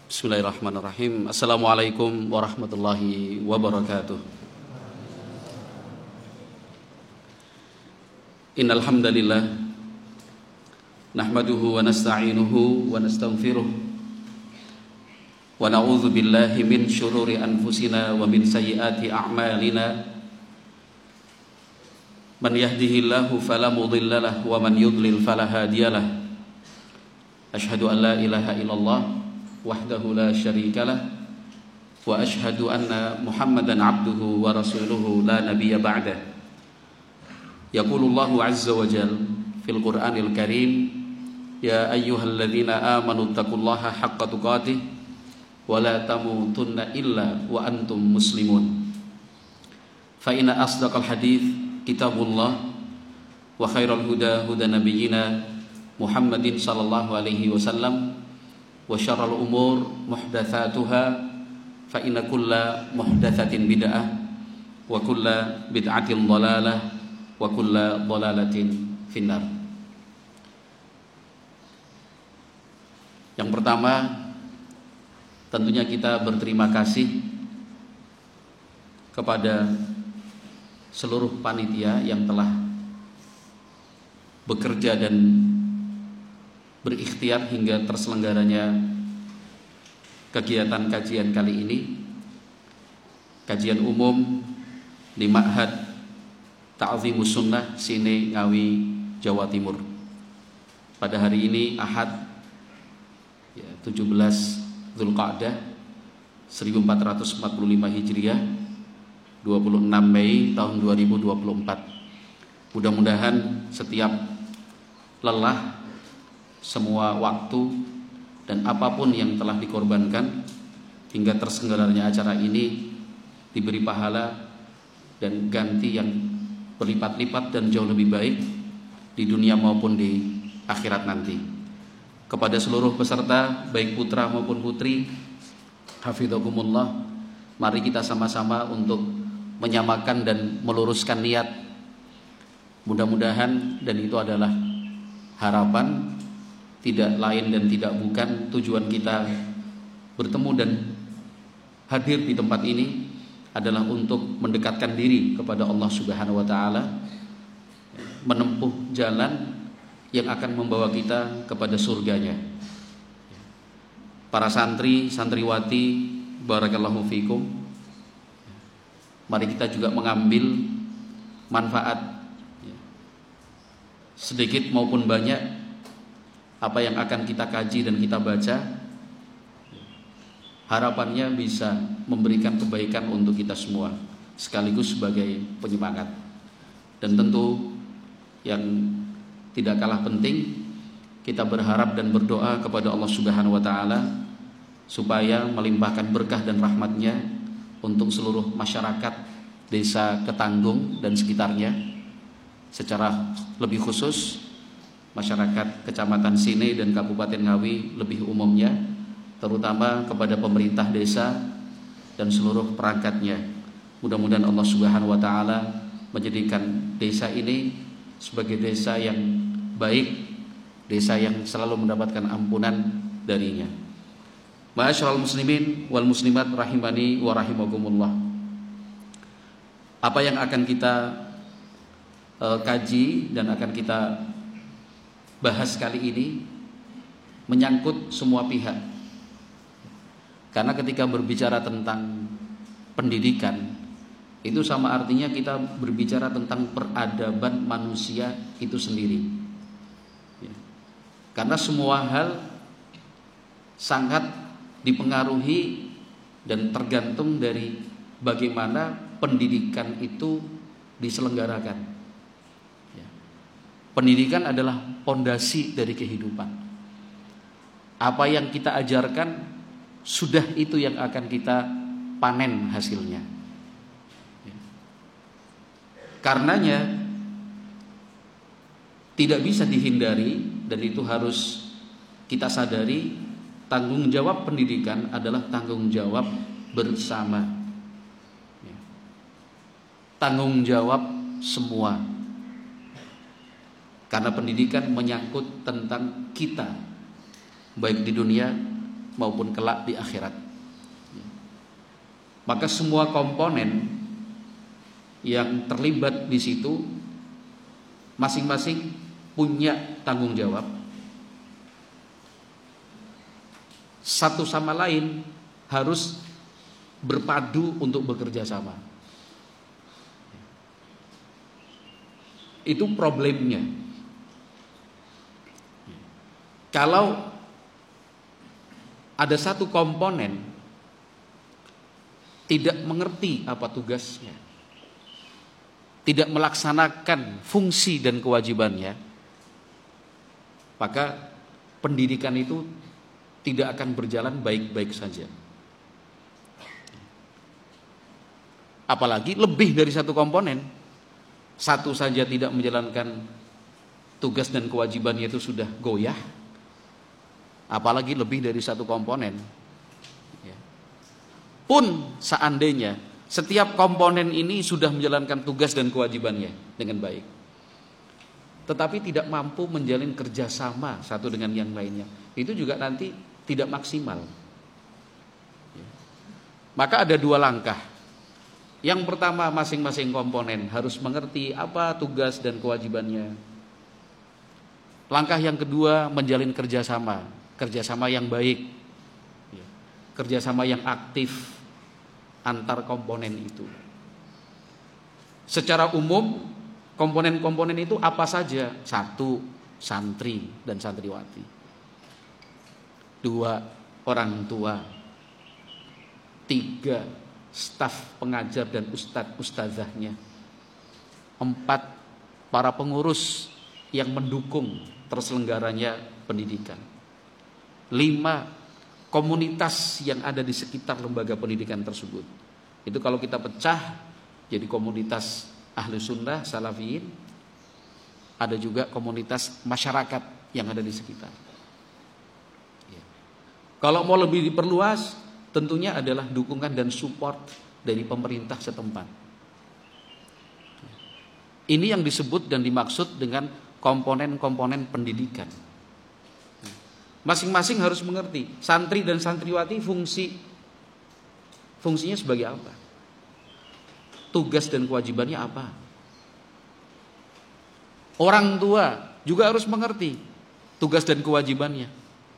Bismillahirrahmanirrahim. Assalamualaikum warahmatullahi wabarakatuh. Innal hamdalillah nahmaduhu wa nasta'inuhu wa nastaghfiruh wa na'udzu billahi min syururi anfusina wa min sayyiati a'malina. Man yahdihillahu fala mudhillalah wa man yudlil fala hadiyalah. Asyhadu an la ilaha illallah wahdahu la syarikalah wa asyhadu anna Muhammadan abduhu wa rasuluhu la nabiyya ba'dah. Yaqulullahu azza wa jalla fil Qur'anil Karim, ya ayyuhalladzina amanu taqullaha haqqa tuqatih wa la tamutunna illa wa antum muslimun. Fa inna asdaqal hadits kitabullah wa khairal huda huda nabiyyina Muhammadin sallallahu alaihi wasallam wa syarrul umur muhdatsatuha fa inna kulla muhdatsatin bid'ah wa kulla bid'atin dhalalah wa kulla dhalalatin finnar. Yang pertama, tentunya kita berterima kasih kepada seluruh panitia yang telah bekerja dan berikhtiar hingga terselenggaranya kegiatan kajian kali ini, kajian umum di Ma'had Ta'zimus Sunnah Sine Ngawi, Jawa Timur. Pada hari ini Ahad 17 Dzulqa'dah 1445 Hijriah, 26 Mei tahun 2024. Mudah-mudahan setiap lelah, semua waktu dan apapun yang telah dikorbankan hingga terselenggaranya acara ini diberi pahala dan ganti yang berlipat-lipat dan jauh lebih baik di dunia maupun di akhirat nanti. Kepada seluruh peserta, baik putra maupun putri, hafidhakumullah, mari kita sama-sama untuk menyamakan dan meluruskan niat. Mudah-mudahan, dan itu adalah harapan, tidak lain dan tidak bukan, tujuan kita bertemu dan hadir di tempat ini adalah untuk mendekatkan diri kepada Allah Subhanahu wa taala, menempuh jalan yang akan membawa kita kepada surganya. Para santri, santriwati, barakallahu fikum, mari kita juga mengambil manfaat sedikit maupun banyak apa yang akan kita kaji dan kita baca. Harapannya bisa memberikan kebaikan untuk kita semua, sekaligus sebagai penyemangat. Dan tentu yang tidak kalah penting, kita berharap dan berdoa kepada Allah Subhanahu wa taala supaya melimpahkan berkah dan rahmatnya untuk seluruh masyarakat Desa Ketanggung dan sekitarnya, secara lebih khusus masyarakat Kecamatan Sine dan Kabupaten Ngawi lebih umumnya, terutama kepada pemerintah desa dan seluruh perangkatnya. Mudah-mudahan Allah Subhanahu wa taala menjadikan desa ini sebagai desa yang baik, desa yang selalu mendapatkan ampunan darinya. Ma'asyiral muslimin wal muslimat rahimani wa rahimakumullah. Apa yang akan kita kaji dan akan kita bahas kali ini menyangkut semua pihak. Karena ketika berbicara tentang pendidikan, itu sama artinya kita berbicara tentang peradaban manusia itu sendiri. Karena semua hal sangat dipengaruhi dan tergantung dari bagaimana pendidikan itu diselenggarakan. Pendidikan adalah pondasi dari kehidupan. Apa yang kita ajarkan, sudah itu yang akan kita panen hasilnya. Karenanya tidak bisa dihindari, dan itu harus kita sadari, tanggung jawab pendidikan adalah tanggung jawab bersama. Tanggung jawab semua. Karena pendidikan menyangkut tentang kita, baik di dunia maupun kelak di akhirat. Maka semua komponen yang terlibat di situ masing-masing punya tanggung jawab. Satu sama lain harus berpadu untuk bekerja sama. Itu problemnya. Kalau ada satu komponen tidak mengerti apa tugasnya, tidak melaksanakan fungsi dan kewajibannya, maka pendidikan itu tidak akan berjalan baik-baik saja. Apalagi lebih dari satu komponen, satu saja tidak menjalankan tugas dan kewajibannya itu sudah goyah, apalagi lebih dari satu komponen. Pun seandainya setiap komponen ini sudah menjalankan tugas dan kewajibannya dengan baik, tetapi tidak mampu menjalin kerjasama satu dengan yang lainnya, itu juga nanti tidak maksimal. Maka ada dua langkah. Yang pertama, masing-masing komponen harus mengerti apa tugas dan kewajibannya. Langkah yang kedua, menjalin kerjasama yang baik, kerjasama yang aktif antar komponen itu. Secara umum komponen-komponen itu apa saja? 1, santri dan santriwati. 2, orang tua. 3, staf pengajar dan ustadzahnya. 4, para pengurus yang mendukung terselenggaranya pendidikan. 5, komunitas yang ada di sekitar lembaga pendidikan tersebut. Itu kalau kita pecah jadi komunitas ahli sunnah, salafiyin, ada juga komunitas masyarakat yang ada di sekitar. Kalau mau lebih diperluas, tentunya adalah dukungan dan support dari pemerintah setempat. Ini yang disebut dan dimaksud dengan komponen-komponen pendidikan. Masing-masing harus mengerti, santri dan santriwati fungsinya sebagai apa? Tugas dan kewajibannya apa? Orang tua juga harus mengerti tugas dan kewajibannya.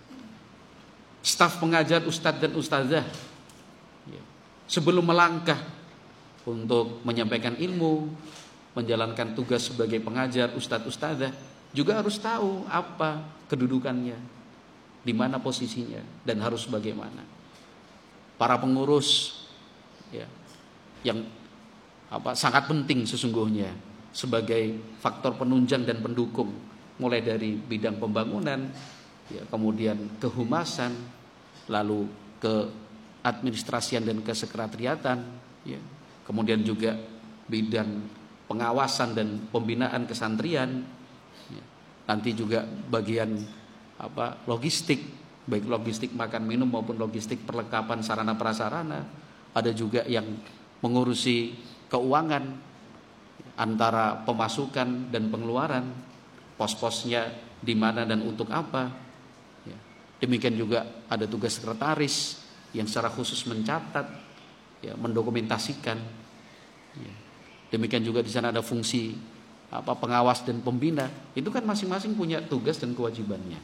Staf pengajar, ustadz dan ustazah, sebelum melangkah untuk menyampaikan ilmu, menjalankan tugas sebagai pengajar, ustadz, ustazah, juga harus tahu apa kedudukannya, di mana posisinya, dan harus bagaimana. Para pengurus yang sangat penting sesungguhnya sebagai faktor penunjang dan pendukung, mulai dari bidang pembangunan, kemudian kehumasan, lalu ke administrasian dan kesekretariatan, kemudian juga bidang pengawasan dan pembinaan kesantrian, nanti juga bagian logistik, baik logistik makan minum maupun logistik perlengkapan sarana prasarana. Ada juga yang mengurusi keuangan antara pemasukan dan pengeluaran, pos-posnya di mana dan untuk apa. Demikian juga ada tugas sekretaris yang secara khusus mencatat, mendokumentasikan. Demikian juga di sana ada fungsi pengawas dan pembina. Itu kan masing-masing punya tugas dan kewajibannya.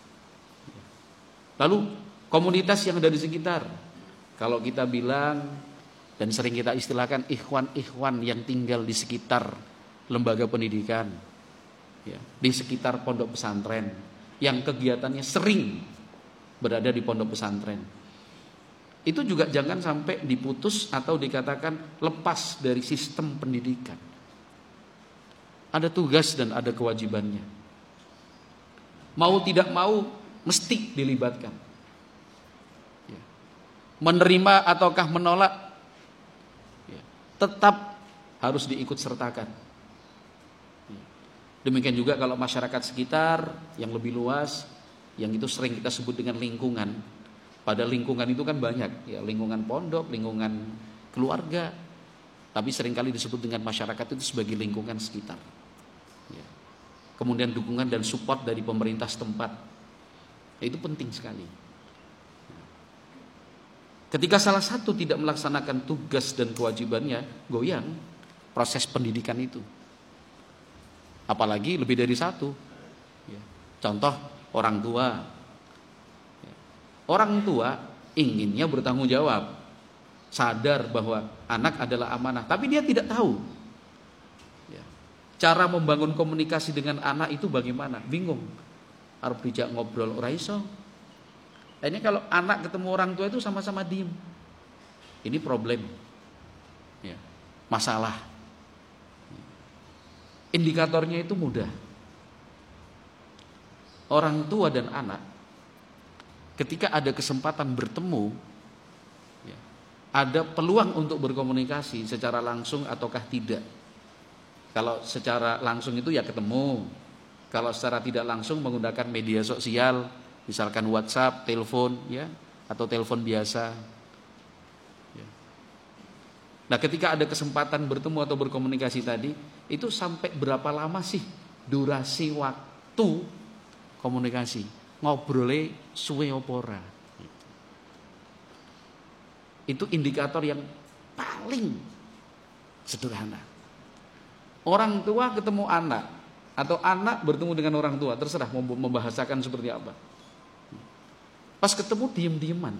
Lalu komunitas yang ada di sekitar, kalau kita bilang dan sering kita istilahkan ikhwan-ikhwan yang tinggal di sekitar lembaga pendidikan, di sekitar pondok pesantren, yang kegiatannya sering berada di pondok pesantren, itu juga jangan sampai diputus atau dikatakan lepas dari sistem pendidikan. Ada tugas dan ada kewajibannya. Mau tidak mau mesti dilibatkan. Menerima ataukah menolak, tetap harus diikut sertakan. Demikian juga kalau masyarakat sekitar yang lebih luas, yang itu sering kita sebut dengan lingkungan. Pada lingkungan itu kan banyak, lingkungan pondok, lingkungan keluarga, tapi seringkali disebut dengan masyarakat itu sebagai lingkungan sekitar. Kemudian dukungan dan support dari pemerintah setempat, itu penting sekali. Ketika salah satu tidak melaksanakan tugas dan kewajibannya, goyang proses pendidikan itu. Apalagi lebih dari satu. Contoh orang tua. Orang tua inginnya bertanggung jawab, sadar bahwa anak adalah amanah, tapi dia tidak tahu cara membangun komunikasi dengan anak itu bagaimana, bingung. Harus dijak ngobrol ora iso. Ini kalau anak ketemu orang tua itu sama-sama diem, ini problem, masalah. Indikatornya itu mudah. Orang tua dan anak ketika ada kesempatan bertemu, ada peluang untuk berkomunikasi secara langsung ataukah tidak. Kalau secara langsung itu ya ketemu. Kalau secara tidak langsung menggunakan media sosial, misalkan WhatsApp, telepon, atau telepon biasa. Nah, ketika ada kesempatan bertemu atau berkomunikasi tadi, itu sampai berapa lama sih durasi waktu komunikasi? Ngobrolnya suwe apa ora? Itu indikator yang paling sederhana. Orang tua ketemu anak atau anak bertemu dengan orang tua, terserah mau membahasakan seperti apa. Pas ketemu diem-dieman.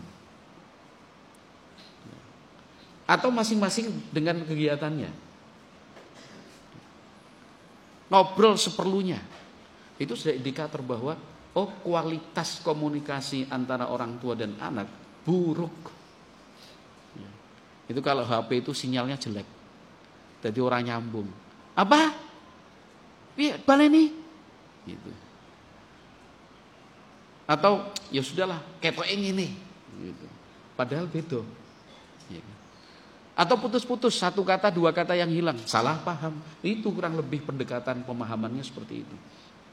Atau masing-masing dengan kegiatannya. Ngobrol seperlunya. Itu sudah indikator bahwa kualitas komunikasi antara orang tua dan anak buruk. Itu kalau HP itu sinyalnya jelek. Jadi orang nyambung. Apa? Iya, baleni. Gitu. Atau ya sudahlah, ketoke ngene. Gitu. Padahal beda. Atau putus-putus, satu kata dua kata yang hilang, salah paham. Itu kurang lebih pendekatan pemahamannya seperti itu.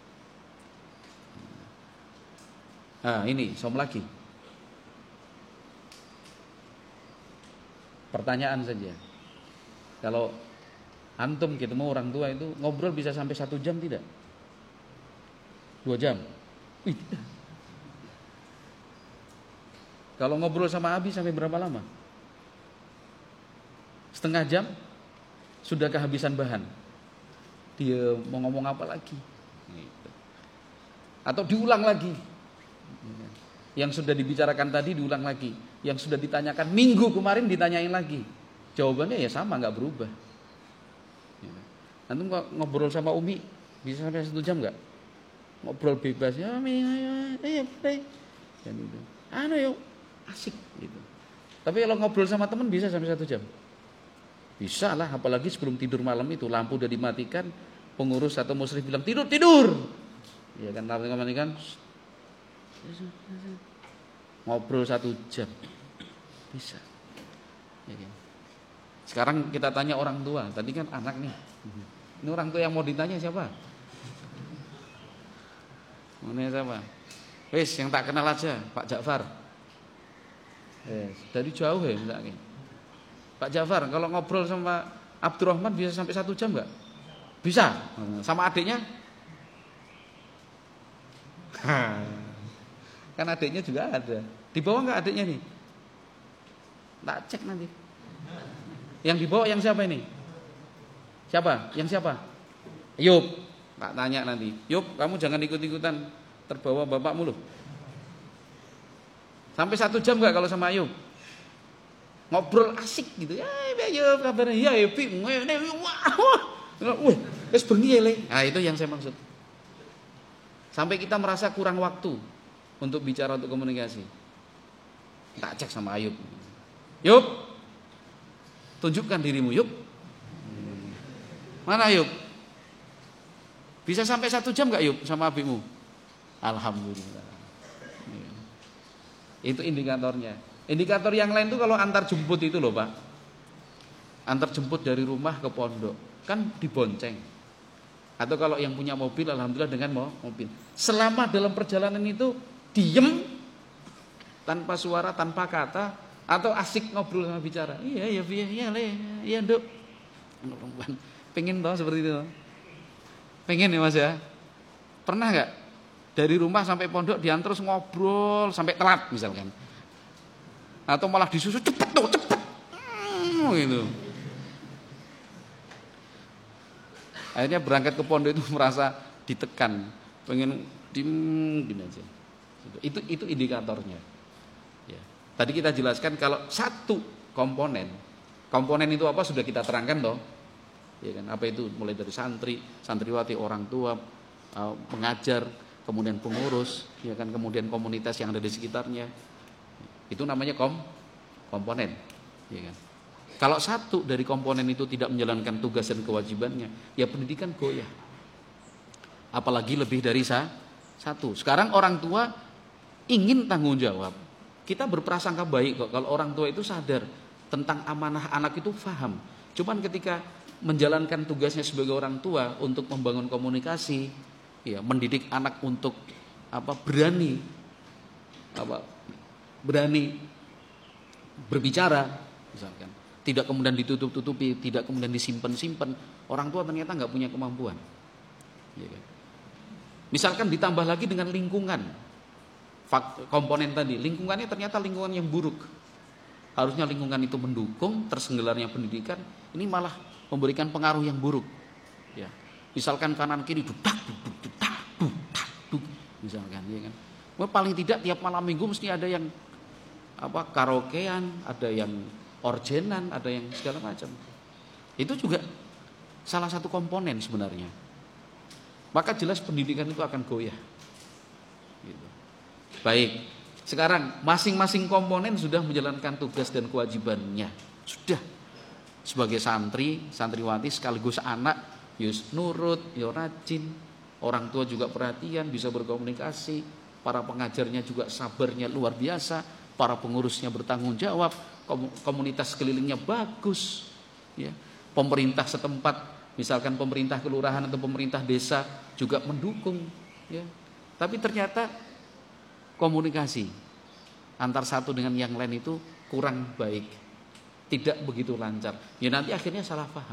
Nah, ini som lagi. Pertanyaan saja. Kalau antum ketemu orang tua itu ngobrol bisa sampai 1 jam tidak? 2 jam? Tidak. Kalau ngobrol sama Abi sampai berapa lama? Setengah jam? Sudah kehabisan bahan. Dia mau ngomong apa lagi? Atau diulang lagi. Yang sudah dibicarakan tadi diulang lagi. Yang sudah ditanyakan minggu kemarin ditanyain lagi. Jawabannya ya sama, gak berubah. Antum ngobrol sama Umi bisa sampai 1 jam nggak? Ngobrol bebas ya, ayo, gitu. Yuk, asik gitu. Tapi kalau ngobrol sama teman bisa sampai 1 jam? Bisa lah, apalagi sebelum tidur malam itu lampu udah dimatikan, pengurus atau musyrif bilang tidur. Ya kan, lampu dimatikan, ngobrol 1 jam bisa. Ya kan? Sekarang kita tanya orang tua, tadi kan anak nih. Ini orang tua yang mau ditanya siapa? Mana siapa? Wes yang tak kenal aja, Pak Ja'far. Dari jauh ya misalnya. Pak Ja'far kalau ngobrol sama Abdurrahman bisa sampai 1 jam nggak? Bisa. Sama adiknya? Kan adiknya juga ada. Di bawah nggak adiknya nih? Tak cek nanti. Yang di bawah yang siapa ini? Siapa? Yang siapa? Yub. Tak tanya nanti. Yub, kamu jangan ikut-ikutan terbawa bapakmu loh. Sampai 1 jam gak kalau sama Ayub? Ngobrol asik gitu. Ya Ayub kabarnya. Ya Ayub. Wah. Wes bengi le. Nah itu yang saya maksud. Sampai kita merasa kurang waktu untuk bicara, untuk komunikasi. Tak cek sama Ayub. Yub. Tunjukkan dirimu Yub. Mana Yub? Bisa sampai 1 jam gak Yub sama abimu? Alhamdulillah. Itu indikatornya. Indikator yang lain tuh kalau antar jemput itu loh Pak. Antar jemput dari rumah ke pondok kan dibonceng. Atau kalau yang punya mobil alhamdulillah dengan mobil. Selama dalam perjalanan itu diem tanpa suara, tanpa kata, atau asik ngobrol sama bicara. Iya Nduk. Pengen toh seperti itu. Pengen ya Mas ya. Pernah nggak dari rumah sampai pondok diantar terus ngobrol sampai telat misalkan. atau malah disuruh cepet tuh, cepet. Gitu. Akhirnya berangkat ke pondok itu merasa ditekan, pengen diem gini aja. Itu indikatornya. Ya. Tadi kita jelaskan kalau satu komponen itu apa sudah kita terangkan toh. Ya kan, apa itu mulai dari santri, santriwati, orang tua, pengajar, kemudian pengurus, ya kan, kemudian komunitas yang ada di sekitarnya. Itu namanya komponen, ya kan. Kalau satu dari komponen itu tidak menjalankan tugas dan kewajibannya, ya pendidikan goyah. Apalagi lebih dari satu. Sekarang orang tua ingin tanggung jawab. Kita berprasangka baik kok kalau orang tua itu sadar tentang amanah anak itu paham. Cuman ketika menjalankan tugasnya sebagai orang tua untuk membangun komunikasi, ya, mendidik anak untuk berani berbicara, misalkan, tidak kemudian ditutup-tutupi, tidak kemudian disimpan-simpan, orang tua ternyata nggak punya kemampuan. Ya kan? Misalkan ditambah lagi dengan lingkungan, komponen tadi, lingkungannya ternyata lingkungan yang buruk. Harusnya lingkungan itu mendukung terselenggaranya pendidikan, ini malah memberikan pengaruh yang buruk. Ya. Misalkan kanan kiri dudak, misalkan, ya kan. Paling tidak tiap malam minggu mesti ada yang karaokean, ada yang orgenan, ada yang segala macam. Itu juga salah satu komponen sebenarnya. Maka jelas pendidikan itu akan goyah. Gitu. Baik, sekarang masing-masing komponen sudah menjalankan tugas dan kewajibannya. Sudah. Sebagai santri, santriwati sekaligus anak, yus nurut, yo rajin, orang tua juga perhatian, bisa berkomunikasi, para pengajarnya juga sabarnya luar biasa, para pengurusnya bertanggung jawab, komunitas sekelilingnya bagus, ya. Pemerintah setempat, misalkan pemerintah kelurahan atau pemerintah desa juga mendukung, ya. Tapi ternyata komunikasi antar satu dengan yang lain itu kurang baik, tidak begitu lancar, ya nanti akhirnya salah paham.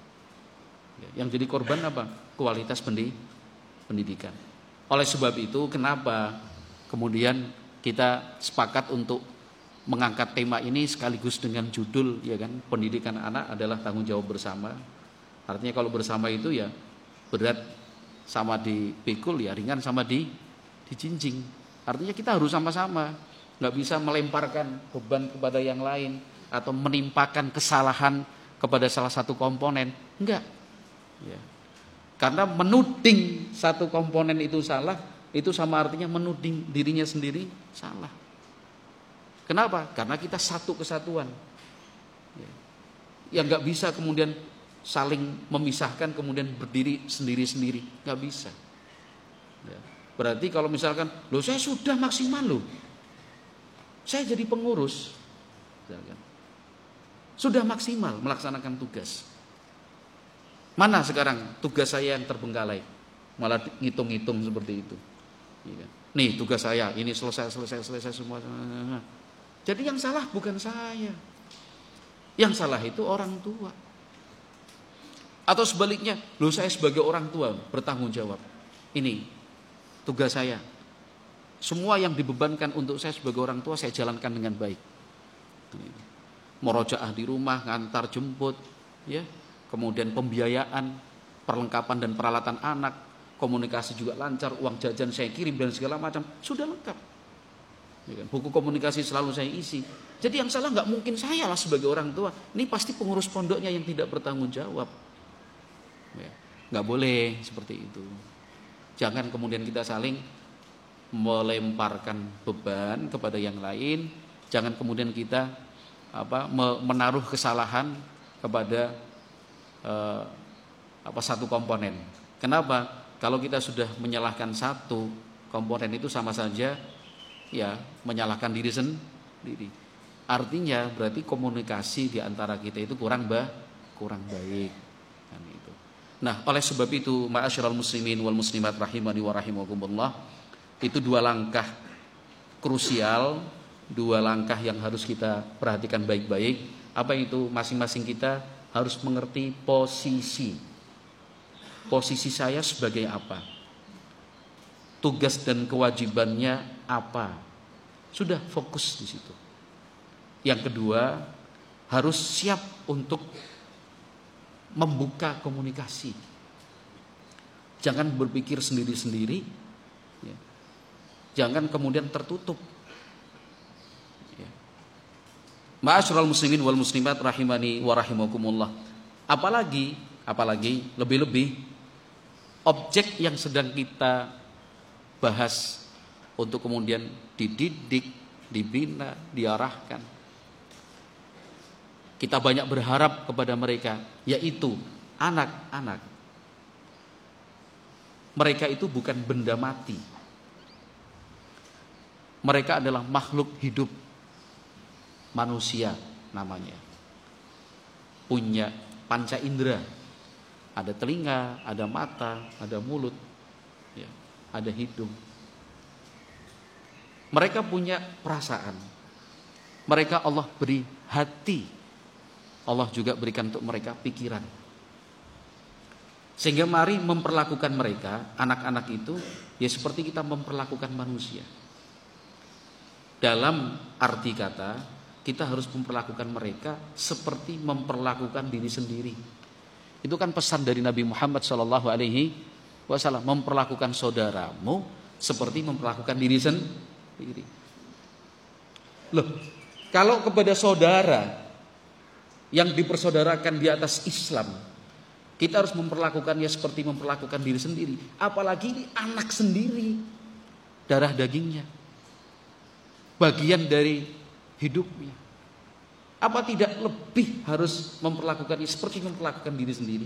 Yang jadi korban apa? Kualitas pendidikan. Oleh sebab itu, kenapa kemudian kita sepakat untuk mengangkat tema ini sekaligus dengan judul, ya kan, pendidikan anak adalah tanggung jawab bersama. Artinya kalau bersama itu ya berat sama dipikul, ya ringan sama dijinjing. Artinya kita harus sama-sama, nggak bisa melemparkan beban kepada yang lain atau menimpakan kesalahan kepada salah satu komponen, enggak. Ya. Karena menuding satu komponen itu salah, itu sama artinya menuding dirinya sendiri salah. Kenapa? Karena kita satu kesatuan. Ya. Yang nggak bisa kemudian saling memisahkan kemudian berdiri sendiri-sendiri, nggak bisa. Ya. Berarti kalau misalkan, loh saya sudah maksimal loh, saya jadi pengurus, misalkan, sudah maksimal melaksanakan tugas. Mana sekarang tugas saya yang terbengkalai? Malah ngitung-ngitung seperti itu. Nih tugas saya, ini selesai semua. Jadi yang salah bukan saya. Yang salah itu orang tua. Atau sebaliknya, loh saya sebagai orang tua bertanggung jawab. Ini tugas saya. Semua yang dibebankan untuk saya sebagai orang tua saya jalankan dengan baik. Murojaah di rumah, ngantar jemput, ya. Kemudian pembiayaan, perlengkapan dan peralatan anak, komunikasi juga lancar, uang jajan saya kirim dan segala macam, sudah lengkap. Ya kan? Buku komunikasi selalu saya isi. Jadi yang salah nggak mungkin saya lah sebagai orang tua. Ini pasti pengurus pondoknya yang tidak bertanggung jawab. Ya. Nggak boleh seperti itu. Jangan kemudian kita saling melemparkan beban kepada yang lain. Jangan kemudian kita menaruh kesalahan kepada satu komponen. Kenapa? Kalau kita sudah menyalahkan satu komponen itu sama saja ya menyalahkan diri sendiri. Artinya berarti komunikasi di antara kita itu kurang baik. Kan itu. Nah, oleh sebab itu, ma'asyiral muslimin wal muslimat rahimani wa rahimakumullah, itu dua langkah krusial, dua langkah yang harus kita perhatikan baik-baik. Apa itu? Masing-masing kita harus mengerti posisi saya sebagai apa, tugas dan kewajibannya apa. Sudah fokus di situ. Yang kedua, harus siap untuk membuka komunikasi. Jangan berpikir sendiri-sendiri, ya. Jangan kemudian tertutup. Ya. Ma'asyiral muslimin wal muslimat rahimani wa rahimakumullah. Apalagi lebih-lebih objek yang sedang kita bahas untuk kemudian dididik, dibina, diarahkan. Kita banyak berharap kepada mereka, yaitu anak-anak. Mereka itu bukan benda mati. Mereka adalah makhluk hidup, manusia namanya. Punya panca indera. Ada telinga, ada mata, ada mulut, ya, ada hidung. Mereka punya perasaan. Mereka Allah beri hati. Allah juga berikan untuk mereka pikiran. Sehingga mari memperlakukan mereka, anak-anak itu, ya seperti kita memperlakukan manusia. Dalam arti kata, kita harus memperlakukan mereka seperti memperlakukan diri sendiri. Itu kan pesan dari Nabi Muhammad SAW, memperlakukan saudaramu seperti memperlakukan diri sendiri. Loh, kalau kepada saudara yang dipersaudarakan di atas Islam, kita harus memperlakukannya seperti memperlakukan diri sendiri. Apalagi ini anak sendiri, darah dagingnya, bagian dari hidupnya. Apa tidak lebih harus memperlakukannya seperti memperlakukan diri sendiri?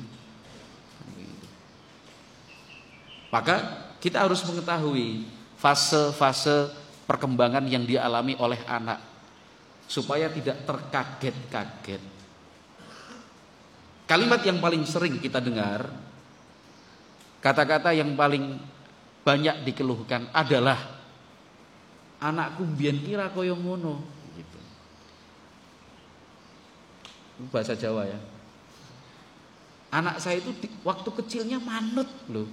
Maka kita harus mengetahui fase-fase perkembangan yang dialami oleh anak, supaya tidak terkaget-kaget. Kalimat yang paling sering kita dengar, kata-kata yang paling banyak dikeluhkan adalah anakku mbiyen kira koyo ngono, gitu. Bahasa Jawa ya. Anak saya itu waktu kecilnya manut loh.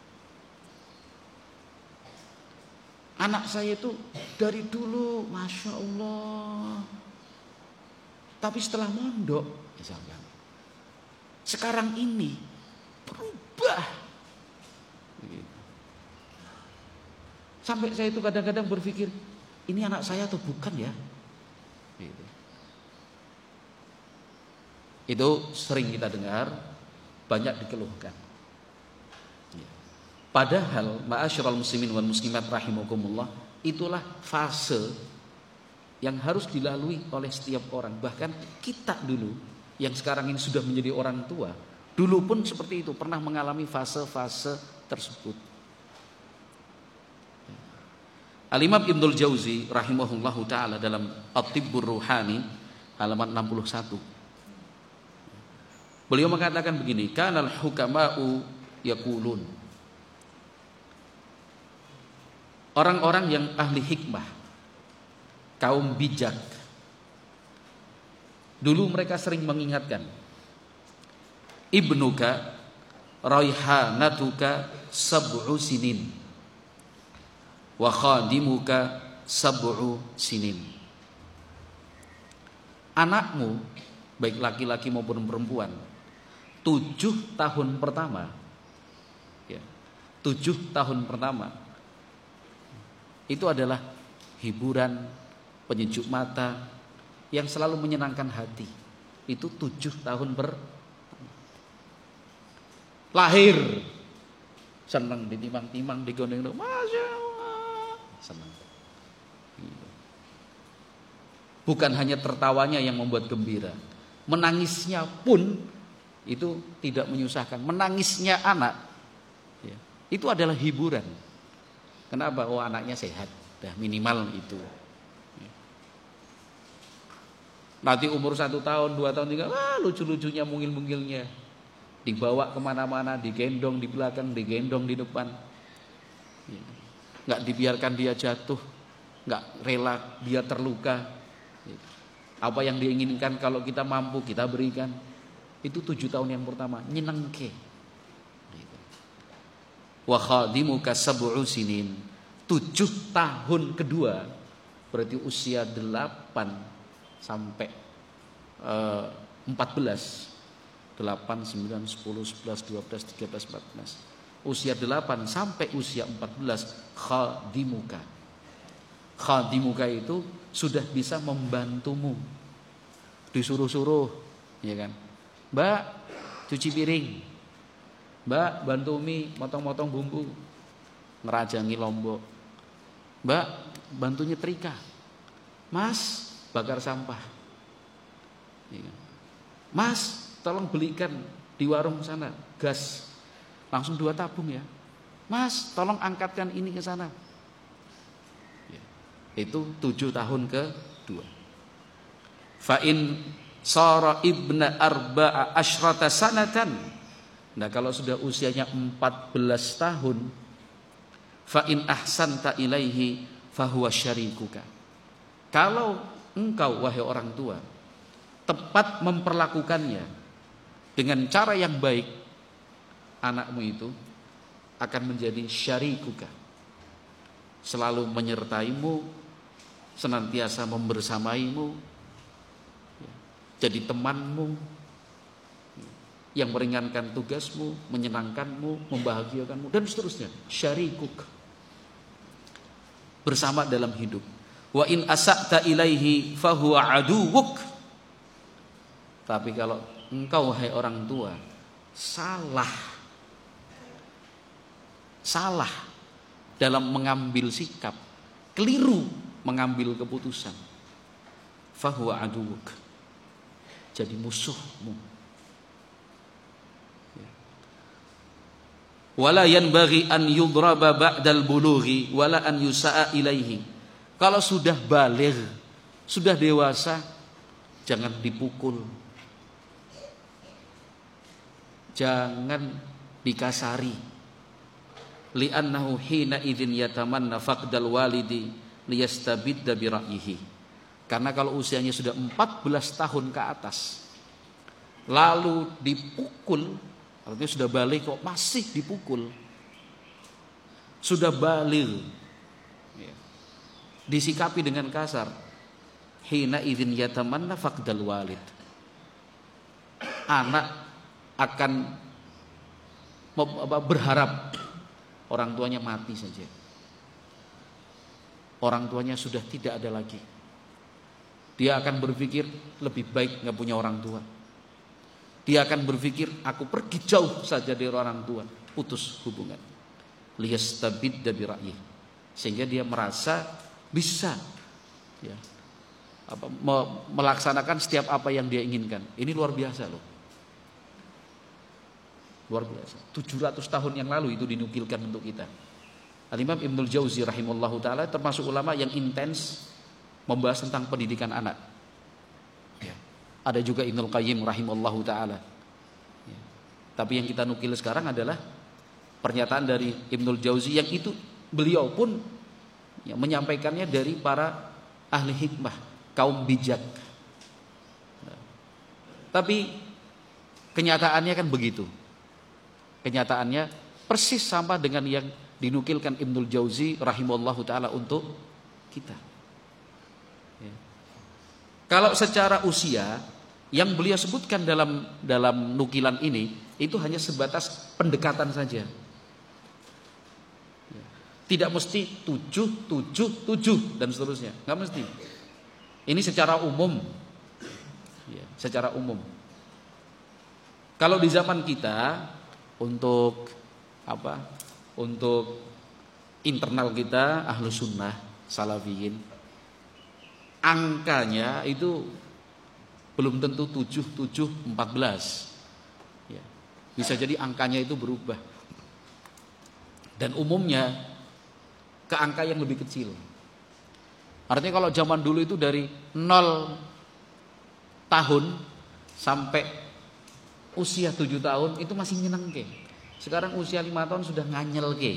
Anak saya itu dari dulu Masya Allah, tapi setelah mondok misalkan, sekarang ini berubah. Sampai saya itu kadang-kadang berpikir, ini anak saya atau bukan ya? Itu sering kita dengar, banyak dikeluhkan. Padahal ma'asyiral muslimin wal muslimat rahimakumullah, itulah fase yang harus dilalui oleh setiap orang. Bahkan kita dulu yang sekarang ini sudah menjadi orang tua, dulu pun seperti itu, pernah mengalami fase-fase tersebut. Al-Imam Ibnul Jauzi rahimahullahu ta'ala dalam At-Tibbur Ruhani halaman 61, beliau mengatakan begini, kanal hukama'u yaqulun, orang-orang yang ahli hikmah, kaum bijak, dulu mereka sering mengingatkan, ibnuka raihanatuka sab'u sinin wa khadimuka sab'u sinin. Anakmu, baik laki-laki maupun perempuan, 7 tahun pertama, ya, 7 tahun pertama itu adalah hiburan, penyejuk mata, yang selalu menyenangkan hati. Itu 7 tahun lahir, senang ditimang-timang, digondeng, Masya Allah, senang. Bukan hanya tertawanya yang membuat gembira, menangisnya pun itu tidak menyusahkan. Menangisnya anak, ya, itu adalah hiburan. Kenapa? Oh, anaknya sehat, dah minimal itu. Nanti umur 1 tahun, 2 tahun, 3, lucu-lucunya, mungil-mungilnya, dibawa kemana-mana, digendong di belakang, digendong di depan, nggak dibiarkan dia jatuh, nggak rela dia terluka. Apa yang diinginkan kalau kita mampu kita berikan. Itu 7 tahun yang pertama, nyenengke. Wa khadimuka sab'u sinin, 7 tahun kedua berarti usia 8 sampai 14, 8, 9, 10, 11, 12, 13, 14. Usia 8 sampai usia 14 khadimuka. Khadimuka itu sudah bisa membantumu. Disuruh-suruh, ya kan? Mbak, cuci piring. Mbak, bantu Umi motong-motong bumbu, ngerajangi lombok. Mbak, bantu nyetrika. Mas, bakar sampah. Ya kan? Mas, tolong belikan di warung sana gas. Langsung 2 tabung ya. Mas, tolong angkatkan ini ke sana. Ya. Itu 7 tahun ke-2. Fa'in sara ibna arba'a asyrata sanatan. Nah, kalau sudah usianya 14 tahun, fa'in ahsanta ilaihi fahuwa syarikuka. Kalau engkau wahai orang tua tepat memperlakukannya dengan cara yang baik, anakmu itu akan menjadi syarikuka, selalu menyertaimu, senantiasa membersamaimu, jadi temanmu yang meringankan tugasmu, menyenangkanmu, membahagiakanmu, dan seterusnya. Syarikuk, bersama dalam hidup. Wa in asa'ta ilaihi fahuwa aduwuk. Tapi kalau engkau wahai orang tua salah dalam mengambil sikap, keliru mengambil keputusan, fahuwa aduwuk, jadi musuhmu. Wala yanbaghi an yudraba ba'dal bulughi wala an yusa'a ilaihi. Kalau sudah baligh, sudah dewasa, jangan dipukul, jangan dikasari. Li'annahu hina idzin yatamanna faqdal walidi liyastabidda bi ra'yihi. Karena kalau usianya sudah 14 tahun ke atas, lalu dipukul, artinya sudah balik kok masih dipukul, sudah balik, disikapi dengan kasar, hina idzin yatamanna faqdal walid. Anak akan berharap orang tuanya mati saja. Orang tuanya sudah tidak ada lagi. Dia akan berpikir lebih baik nggak punya orang tua. Dia akan berpikir aku pergi jauh saja dari orang tua, putus hubungan. Liyastabidda bi ra'yi. Sehingga dia merasa bisa ya, melaksanakan setiap apa yang dia inginkan. Ini luar biasa loh. Luar biasa. 700 tahun yang lalu itu dinukilkan untuk kita. Al-Imam Ibnul Jauzi rahimahullahu ta'ala termasuk ulama yang intens membahas tentang pendidikan anak ya. Ada juga Ibnul Qayyim rahimahullahu ta'ala ya. Tapi yang kita nukil sekarang adalah pernyataan dari Ibnul Jauzi, yang itu beliau pun ya, menyampaikannya dari para ahli hikmah, kaum bijak ya. Tapi kenyataannya kan begitu. Kenyataannya persis sama dengan yang dinukilkan Ibnul Jauzi rahimahullahu ta'ala untuk kita ya. Kalau secara usia yang beliau sebutkan dalam nukilan ini, itu hanya sebatas pendekatan saja ya. Tidak mesti 7, 7, 7 dan seterusnya, nggak mesti. Ini secara umum ya, secara umum. Kalau di zaman kita, untuk apa? Untuk internal kita Ahlus Sunnah Salafiyin, angkanya itu belum tentu 7, 7, 14 ya. Bisa jadi angkanya itu berubah. Dan umumnya ke angka yang lebih kecil. Artinya kalau zaman dulu itu dari 0 tahun sampai usia 7 tahun itu masih nyeneng ke. Sekarang usia 5 tahun sudah nganyel ke.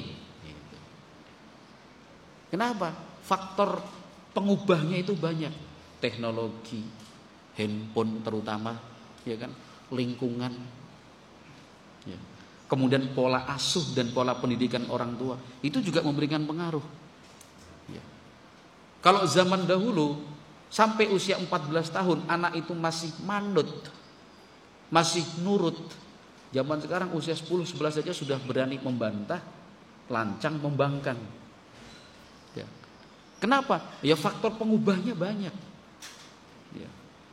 Kenapa? Faktor pengubahnya itu banyak. Teknologi, handphone terutama, ya kan, lingkungan, ya. Kemudian pola asuh dan pola pendidikan orang tua itu juga memberikan pengaruh. Ya. Kalau zaman dahulu Sampai usia 14 tahun anak itu masih manut, masih nurut. Zaman sekarang usia 10, 11 saja sudah berani membantah, lancang, membangkang. Ya. Kenapa? Ya faktor pengubahnya banyak. Ya.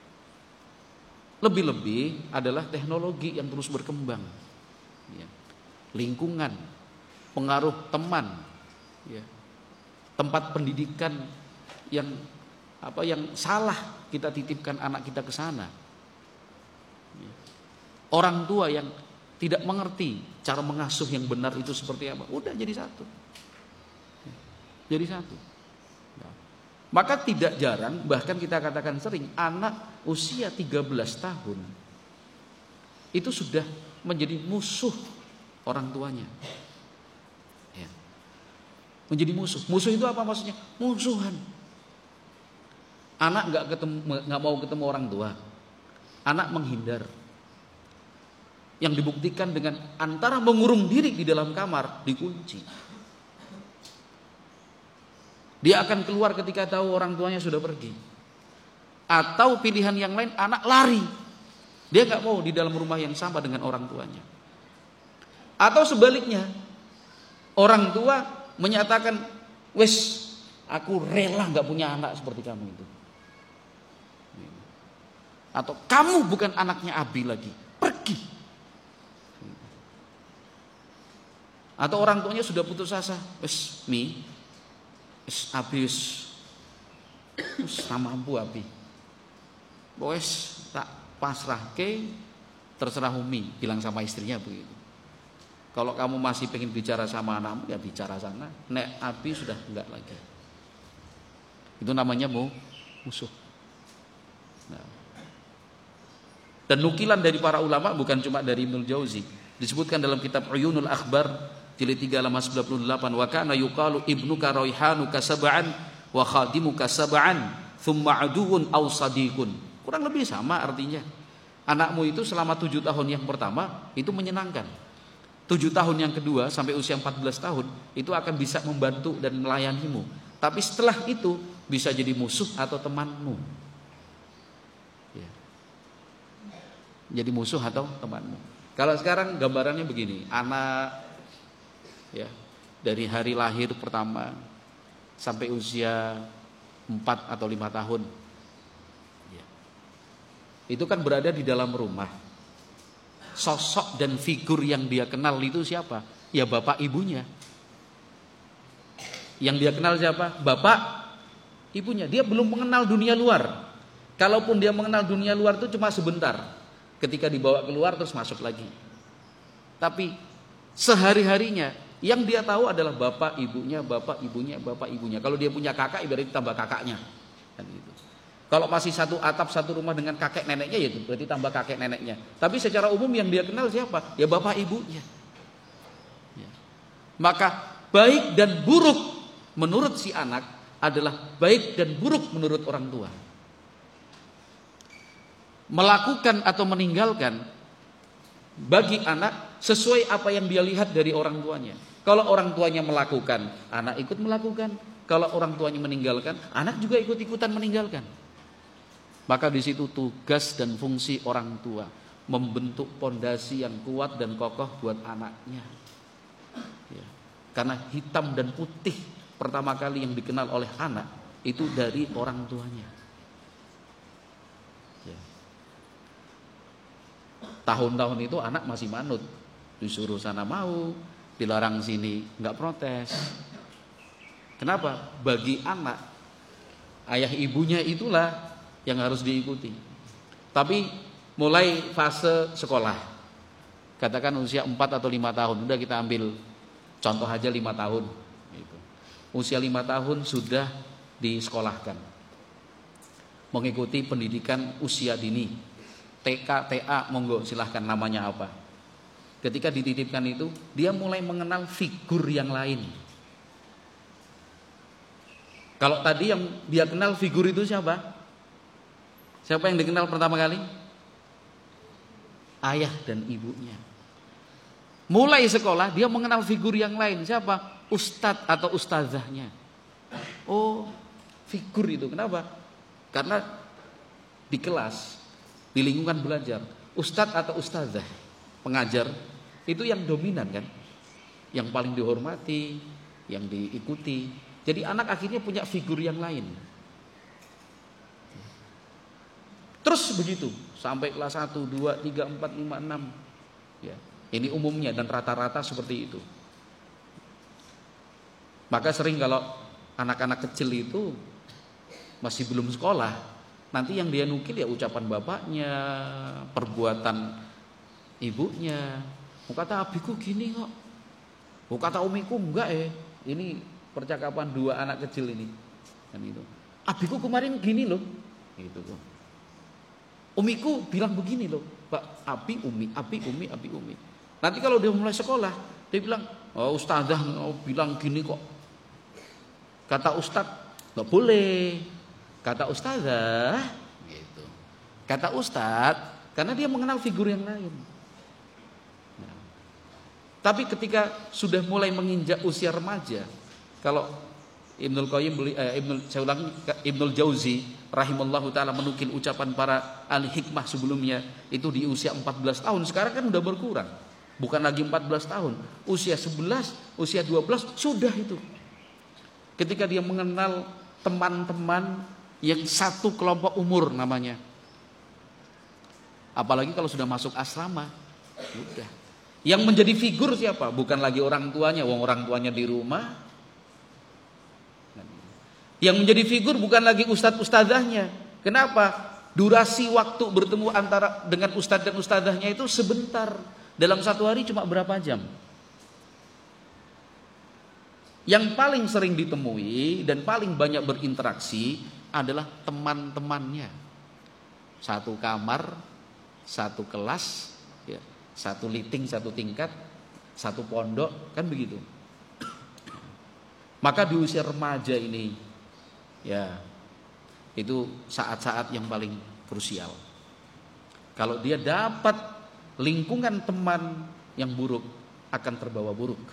Lebih-lebih adalah teknologi yang terus berkembang. Ya. Lingkungan, pengaruh teman, ya. Tempat pendidikan yang salah kita titipkan anak kita ke sana. Ya. Orang tua yang tidak mengerti cara mengasuh yang benar itu seperti apa. Udah jadi satu. Ya. Jadi satu. Ya. Maka tidak jarang, bahkan kita katakan sering, anak usia 13 tahun itu sudah menjadi musuh orang tuanya. Ya. Menjadi musuh. Musuh itu apa maksudnya? Musuhan. Anak nggak mau ketemu orang tua. Anak menghindar. Yang dibuktikan dengan antara mengurung diri di dalam kamar, dikunci. Dia akan keluar ketika tahu orang tuanya sudah pergi. Atau pilihan yang lain, anak lari. Dia nggak mau di dalam rumah yang sama dengan orang tuanya. Atau sebaliknya, orang tua menyatakan, wes, aku rela nggak punya anak seperti kamu itu. Atau kamu bukan anaknya Abi lagi, pergi. Atau orang tuanya sudah putus asa, wes Mi, wes Abi, wes mampu Abi, wes tak pasrah ke, terserah Umi, bilang sama istrinya begitu. Kalau kamu masih pengen bicara sama anakmu, ya bicara sana. Nek Abi sudah enggak lagi. Itu namanya musuh. Nah. Dan nukilan dari para ulama bukan cuma dari Ibnul Jauzi. Disebutkan dalam kitab Uyunul Akhbar jilid 3 halaman 98, wa kana yuqalu ibnuka raihanuka sab'an wa khadimuka sab'an thumma aduun aw sadiqun. Kurang lebih sama artinya. Anakmu itu selama 7 tahun yang pertama itu menyenangkan. 7 tahun yang kedua sampai usia 14 tahun itu akan bisa membantu dan melayanimu. Tapi setelah itu bisa jadi musuh atau temanmu. Ya. Jadi musuh atau temanmu. Kalau sekarang gambarannya begini, anak ya dari hari lahir pertama sampai usia 4 atau 5 tahun ya, itu kan berada di dalam rumah. Sosok dan figur yang dia kenal itu siapa? Ya bapak ibunya. Yang dia kenal siapa? Bapak ibunya. Dia belum mengenal dunia luar. Kalaupun dia mengenal dunia luar itu cuma sebentar, ketika dibawa keluar terus masuk lagi. Tapi sehari-harinya yang dia tahu adalah bapak ibunya, bapak ibunya, bapak ibunya. Kalau dia punya kakak, ibaratnya tambah kakaknya. Kan gitu. Kalau masih satu atap satu rumah dengan kakek neneknya, ya itu berarti tambah kakek neneknya. Tapi secara umum yang dia kenal siapa? Ya bapak ibunya. Ya. Maka baik dan buruk menurut si anak adalah baik dan buruk menurut orang tua. Melakukan atau meninggalkan bagi anak sesuai apa yang dia lihat dari orang tuanya. Kalau orang tuanya melakukan, anak ikut melakukan. Kalau orang tuanya meninggalkan, anak juga ikut-ikutan meninggalkan. Maka di situ tugas dan fungsi orang tua membentuk pondasi yang kuat dan kokoh buat anaknya. Ya. Karena hitam dan putih pertama kali yang dikenal oleh anak itu dari orang tuanya. Ya. Tahun-tahun itu anak masih manut, disuruh sana mau, dilarang sini nggak protes. Kenapa? Bagi anak, ayah ibunya itulah yang harus diikuti. Tapi mulai fase sekolah, katakan usia 4 atau 5 tahun, udah kita ambil contoh aja 5 tahun gitu. Usia 5 tahun sudah disekolahkan, mengikuti pendidikan usia dini, TK, TA, monggo silahkan namanya apa. Ketika dititipkan itu, dia mulai mengenal figur yang lain. Kalau tadi yang dia kenal figur itu siapa? Siapa yang dikenal pertama kali? Ayah dan ibunya. Mulai sekolah dia mengenal figur yang lain. Siapa? Ustadz atau ustazahnya. Oh, figur itu. Kenapa? Karena di kelas, di lingkungan belajar, ustadz atau ustazah, pengajar itu yang dominan kan, yang paling dihormati, yang diikuti. Jadi anak akhirnya punya figur yang lain. Terus begitu sampai kelas 1, 2, 3, 4, 5, 6. Ya, ini umumnya dan rata-rata seperti itu. Maka sering kalau anak-anak kecil itu masih belum sekolah, nanti yang dia nukil ya ucapan bapaknya, perbuatan ibunya. Oh, kata abiku gini kok. Oh, kata umiku enggak Ini percakapan dua anak kecil ini. Kan itu. Abiku kemarin gini loh. Gitu kok. Umiku bilang begini loh. Pak, abi umi. Nanti kalau dia mulai sekolah, dia bilang, "Oh, ustazah bilang gini kok." Kata ustadz, nggak boleh. Kata ustazah, gitu. Kata ustadz, karena dia mengenal figur yang lain. Nah, tapi ketika sudah mulai menginjak usia remaja, kalau Ibnul Jauzi rahimallahu taala menukil ucapan para ahli hikmah sebelumnya itu di usia 14 tahun. Sekarang kan udah berkurang. Bukan lagi 14 tahun, usia 11, usia 12 sudah itu. Ketika dia mengenal teman-teman yang satu kelompok umur namanya. Apalagi kalau sudah masuk asrama, udah. Yang menjadi figur siapa? Bukan lagi orang tuanya, orang tuanya di rumah. Yang menjadi figur bukan lagi ustadz ustadzahnya. Kenapa? Durasi waktu bertemu antara dengan ustadz dan ustadzahnya itu sebentar. Dalam satu hari cuma berapa jam? Yang paling sering ditemui dan paling banyak berinteraksi adalah teman-temannya. Satu kamar, satu kelas, ya, satu liting, satu tingkat, satu pondok, kan begitu. Maka di usia remaja ini, ya, itu saat-saat yang paling krusial. Kalau dia dapat lingkungan teman yang buruk, akan terbawa buruk.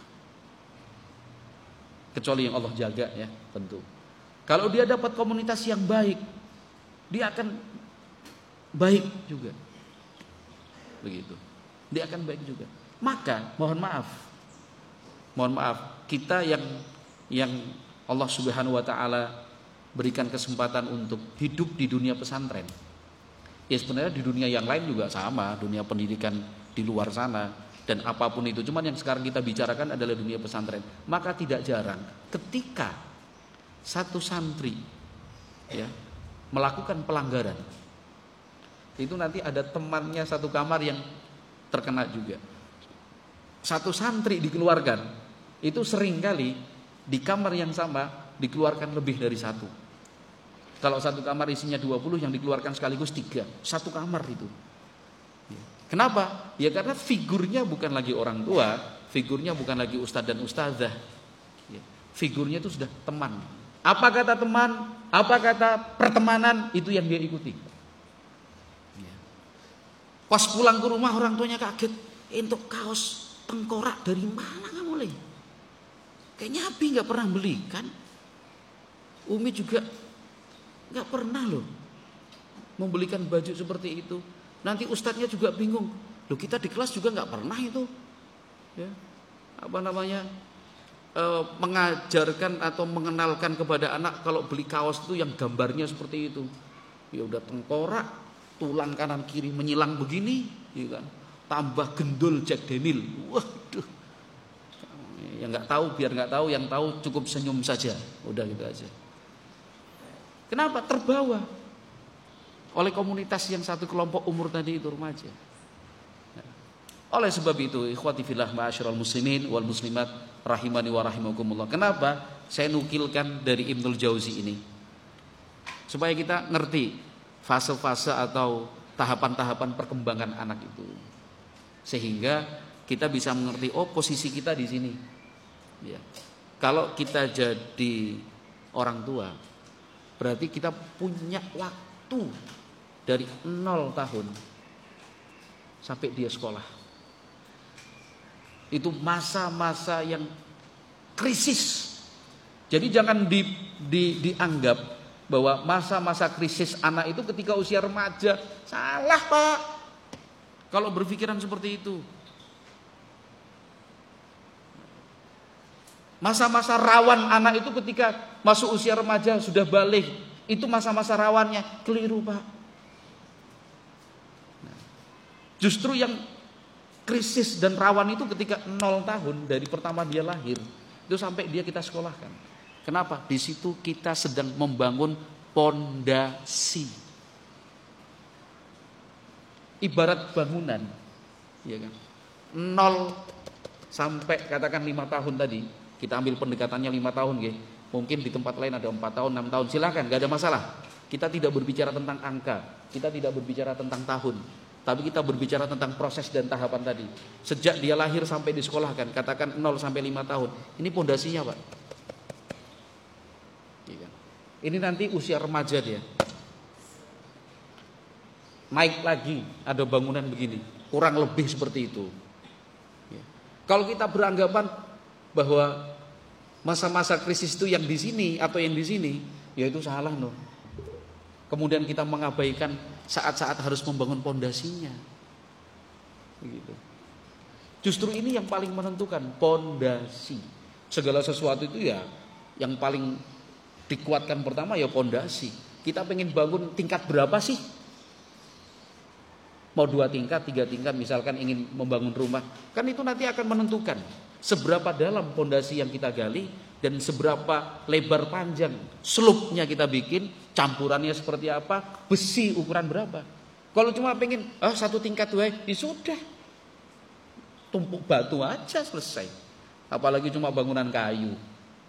Kecuali yang Allah jaga ya, tentu. Kalau dia dapat komunitas yang baik, dia akan baik juga. Begitu. Dia akan baik juga. Maka mohon maaf, kita yang Allah Subhanahu wa taala berikan kesempatan untuk hidup di dunia pesantren. Ya sebenarnya di dunia yang lain juga sama, dunia pendidikan di luar sana. Dan apapun itu, cuman yang sekarang kita bicarakan adalah dunia pesantren. Maka tidak jarang ketika satu santri ya melakukan pelanggaran, itu nanti ada temannya satu kamar yang terkena juga. Satu santri dikeluarkan, itu seringkali di kamar yang sama dikeluarkan lebih dari satu. Kalau satu kamar isinya 20, yang dikeluarkan sekaligus 3. Satu kamar itu. Kenapa? Ya karena figurnya bukan lagi orang tua, figurnya bukan lagi ustadz dan ustazah. Figurnya itu sudah teman. Apa kata teman, apa kata pertemanan, itu yang dia ikuti. Pas pulang ke rumah orang tuanya kaget, "Entuk kaos tengkorak dari mana kamu mulai?" Kayaknya Abi nggak pernah beli kan? Umi juga nggak pernah loh membelikan baju seperti itu. Nanti ustadznya juga bingung. Loh, kita di kelas juga nggak pernah itu, ya, mengajarkan atau mengenalkan kepada anak kalau beli kaos itu yang gambarnya seperti itu. Ya udah tengkorak, tulang kanan kiri menyilang begini, ya kan? Tambah gendul Jack Daniel. Waduh. Yang nggak tahu biar nggak tahu, yang tahu cukup senyum saja. Udah gitu aja. Kenapa? Terbawa oleh komunitas yang satu kelompok umur tadi itu, remaja. Oleh sebab itu, ikhwati fillah ma'asyiral muslimin wal muslimat rahimani wa rahimakumullah. Kenapa saya nukilkan dari Ibnul Jauzi ini? Supaya kita ngerti fase-fase atau tahapan-tahapan perkembangan anak itu. Sehingga kita bisa mengerti, oh posisi kita di sini. Ya. Kalau kita jadi orang tua, berarti kita punya waktu dari 0 tahun sampai dia sekolah. Itu masa-masa yang krisis. Jadi jangan dianggap bahwa masa-masa krisis anak itu ketika usia remaja. Salah, Pak, kalau berpikiran seperti itu. Masa-masa rawan anak itu ketika masuk usia remaja, sudah balik. Itu masa-masa rawannya. Keliru, Pak. Justru yang krisis dan rawan itu ketika 0 tahun dari pertama dia lahir itu sampai dia kita sekolahkan. Kenapa? Di situ kita sedang membangun pondasi. Ibarat bangunan, ya kan? 0 sampai katakan 5 tahun tadi, kita ambil pendekatannya 5 tahun, ya. Mungkin di tempat lain ada 4 tahun, 6 tahun, silakan, gak ada masalah. Kita tidak berbicara tentang angka, kita tidak berbicara tentang tahun, tapi kita berbicara tentang proses dan tahapan tadi. Sejak dia lahir sampai disekolahkan, katakan 0 sampai 5 tahun. Ini pondasinya, Pak. Ini nanti usia remaja dia. Naik lagi, ada bangunan begini. Kurang lebih seperti itu. Kalau kita beranggapan bahwa masa-masa krisis itu yang di sini atau yang di sini, ya itu salah, no. Kemudian kita mengabaikan saat-saat harus membangun pondasinya. Begitu. Justru ini yang paling menentukan, pondasi. Segala sesuatu itu ya yang paling dikuatkan pertama ya pondasi. Kita pengen bangun tingkat berapa sih? Mau 2 tingkat, 3 tingkat, misalkan ingin membangun rumah, kan itu nanti akan menentukan seberapa dalam pondasi yang kita gali dan seberapa lebar panjang slopnya kita bikin, campurannya seperti apa, besi ukuran berapa. Kalau cuma pengen 1 tingkat ya sudah, tumpuk batu aja selesai. Apalagi cuma bangunan kayu.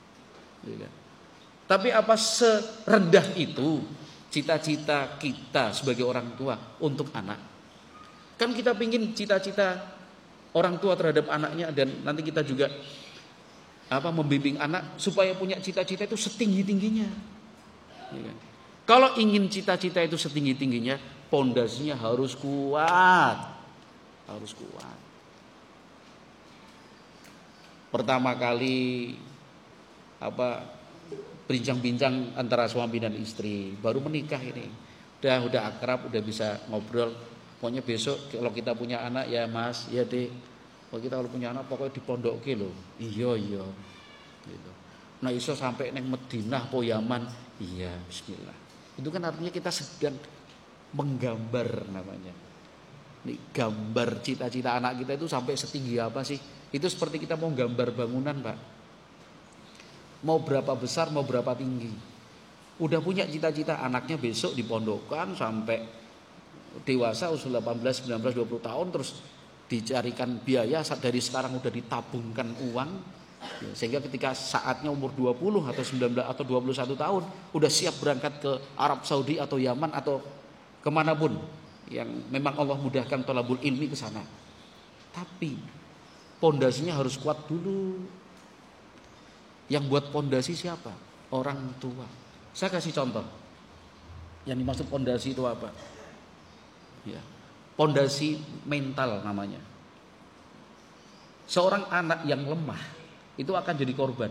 Tapi apa serendah itu cita-cita kita sebagai orang tua untuk anak? Kan kita pingin cita-cita orang tua terhadap anaknya, dan nanti kita juga membimbing anak supaya punya cita-cita itu setinggi-tingginya. Ya kan? Kalau ingin cita-cita itu setinggi-tingginya, pondasinya harus kuat. Harus kuat. Pertama kali bincang-bincang antara suami dan istri, baru menikah ini. Udah akrab, udah bisa ngobrol. Pokoknya besok kalau kita punya anak ya Mas, ya Dek. Kalau kita punya anak pokoknya dipondokke lho. Iya. Gitu. Nah iso sampai neng Madinah po Yaman. Iya, bismillah. Itu kan artinya kita sedang menggambar namanya. Nih gambar cita-cita anak kita itu sampai setinggi apa sih? Itu seperti kita mau gambar bangunan, Pak. Mau berapa besar, mau berapa tinggi. Udah punya cita-cita anaknya besok dipondokkan sampai dewasa usia 18, 19, 20 tahun, terus dicarikan biaya dari sekarang udah ditabungkan uang, ya, sehingga ketika saatnya umur 20 atau 19 atau 21 tahun udah siap berangkat ke Arab Saudi atau Yaman atau kemanapun yang memang Allah mudahkan thalabul ilmi ke sana. Tapi pondasinya harus kuat dulu. Yang buat pondasi siapa? Orang tua. Saya kasih contoh. Yang dimaksud pondasi itu apa? Ya, pondasi mental namanya. Seorang anak yang lemah itu akan jadi korban.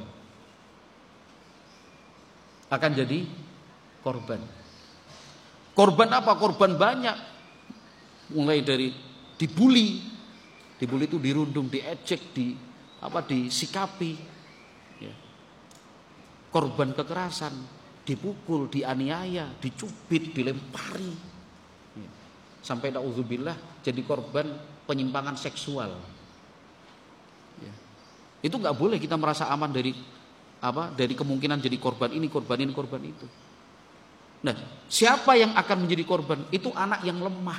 Akan jadi korban. Korban apa? Korban banyak. Mulai dari dibully. Dibully itu dirundung, diejek, disikapi. Ya. Korban kekerasan, dipukul, dianiaya, dicubit, dilempari. Sampai na'udzubillah jadi korban penyimpangan seksual. Ya. Itu nggak boleh kita merasa aman dari kemungkinan jadi korban ini, korban itu. Nah, siapa yang akan menjadi korban? Itu anak yang lemah.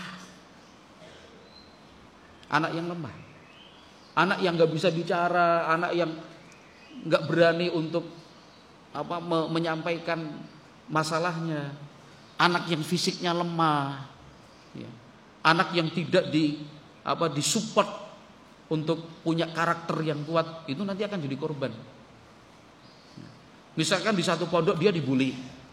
Anak yang lemah. Anak yang nggak bisa bicara, anak yang nggak berani untuk menyampaikan masalahnya, anak yang fisiknya lemah. Ya. Anak yang tidak disupport untuk punya karakter yang kuat, itu nanti akan jadi korban. Misalkan di satu pondok dia dibully,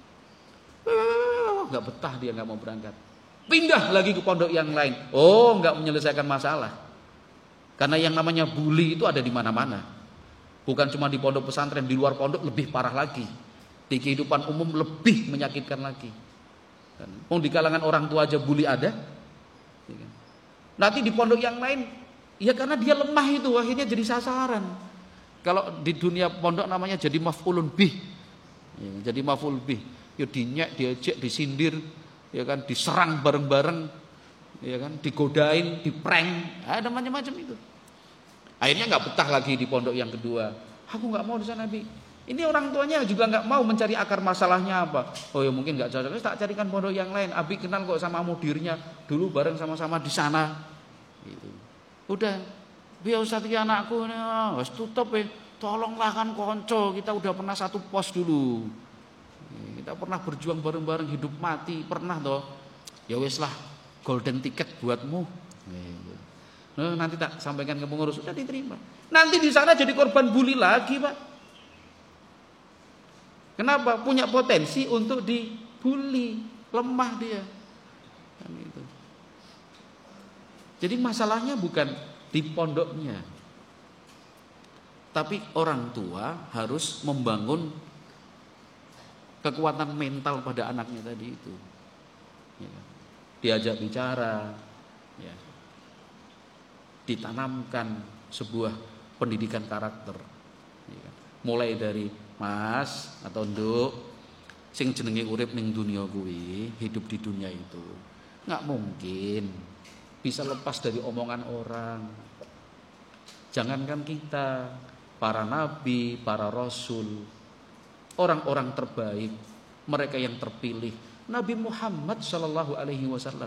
nggak betah, dia nggak mau berangkat, pindah lagi ke pondok yang lain. Nggak menyelesaikan masalah, karena yang namanya bully itu ada di mana-mana, bukan cuma di pondok pesantren, di luar pondok lebih parah lagi. Di kehidupan umum lebih menyakitkan lagi. Mau di kalangan orang tua aja bully ada. Nanti di pondok yang lain, ya karena dia lemah itu akhirnya jadi sasaran. Kalau di dunia pondok namanya jadi maf'ulun bih. Ya, jadi maf'ul bih. Ya dinyek, diejek, disindir, ya kan, diserang bareng-bareng, ya kan, digodain, diprank, ada macam-macam itu. Akhirnya nggak betah lagi di pondok yang kedua. Aku nggak mau di sana, Bi. Ini orang tuanya juga nggak mau mencari akar masalahnya apa. Oh ya mungkin nggak cocok, tak carikan pondok yang lain. Abi kenal kok sama mudirnya, dulu bareng sama-sama di sana. Gitu. Udah, biar Ustaz iki anakku, wes tutup ya. Tolonglah kan konco, kita udah pernah satu pos dulu. Kita pernah berjuang bareng-bareng hidup mati, pernah toh. Ya wes lah, golden ticket buatmu. Nah, nanti tak sampaikan ke pengurus, sudah diterima. Nanti di sana jadi korban bully lagi, Pak. Kenapa? Punya potensi untuk dibully, lemah dia. Kan itu. Jadi masalahnya bukan di pondoknya, tapi orang tua harus membangun kekuatan mental pada anaknya tadi itu. Ya. Diajak bicara, ya. Ditanamkan sebuah pendidikan karakter. Ya. Mulai dari Mas atau Nduk, sing jenenge urip ning dunia kuwi, hidup di dunia itu nggak mungkin bisa lepas dari omongan orang. Jangankan kita, para nabi, para rasul, orang-orang terbaik, mereka yang terpilih, Nabi Muhammad Shallallahu Alaihi Wasallam,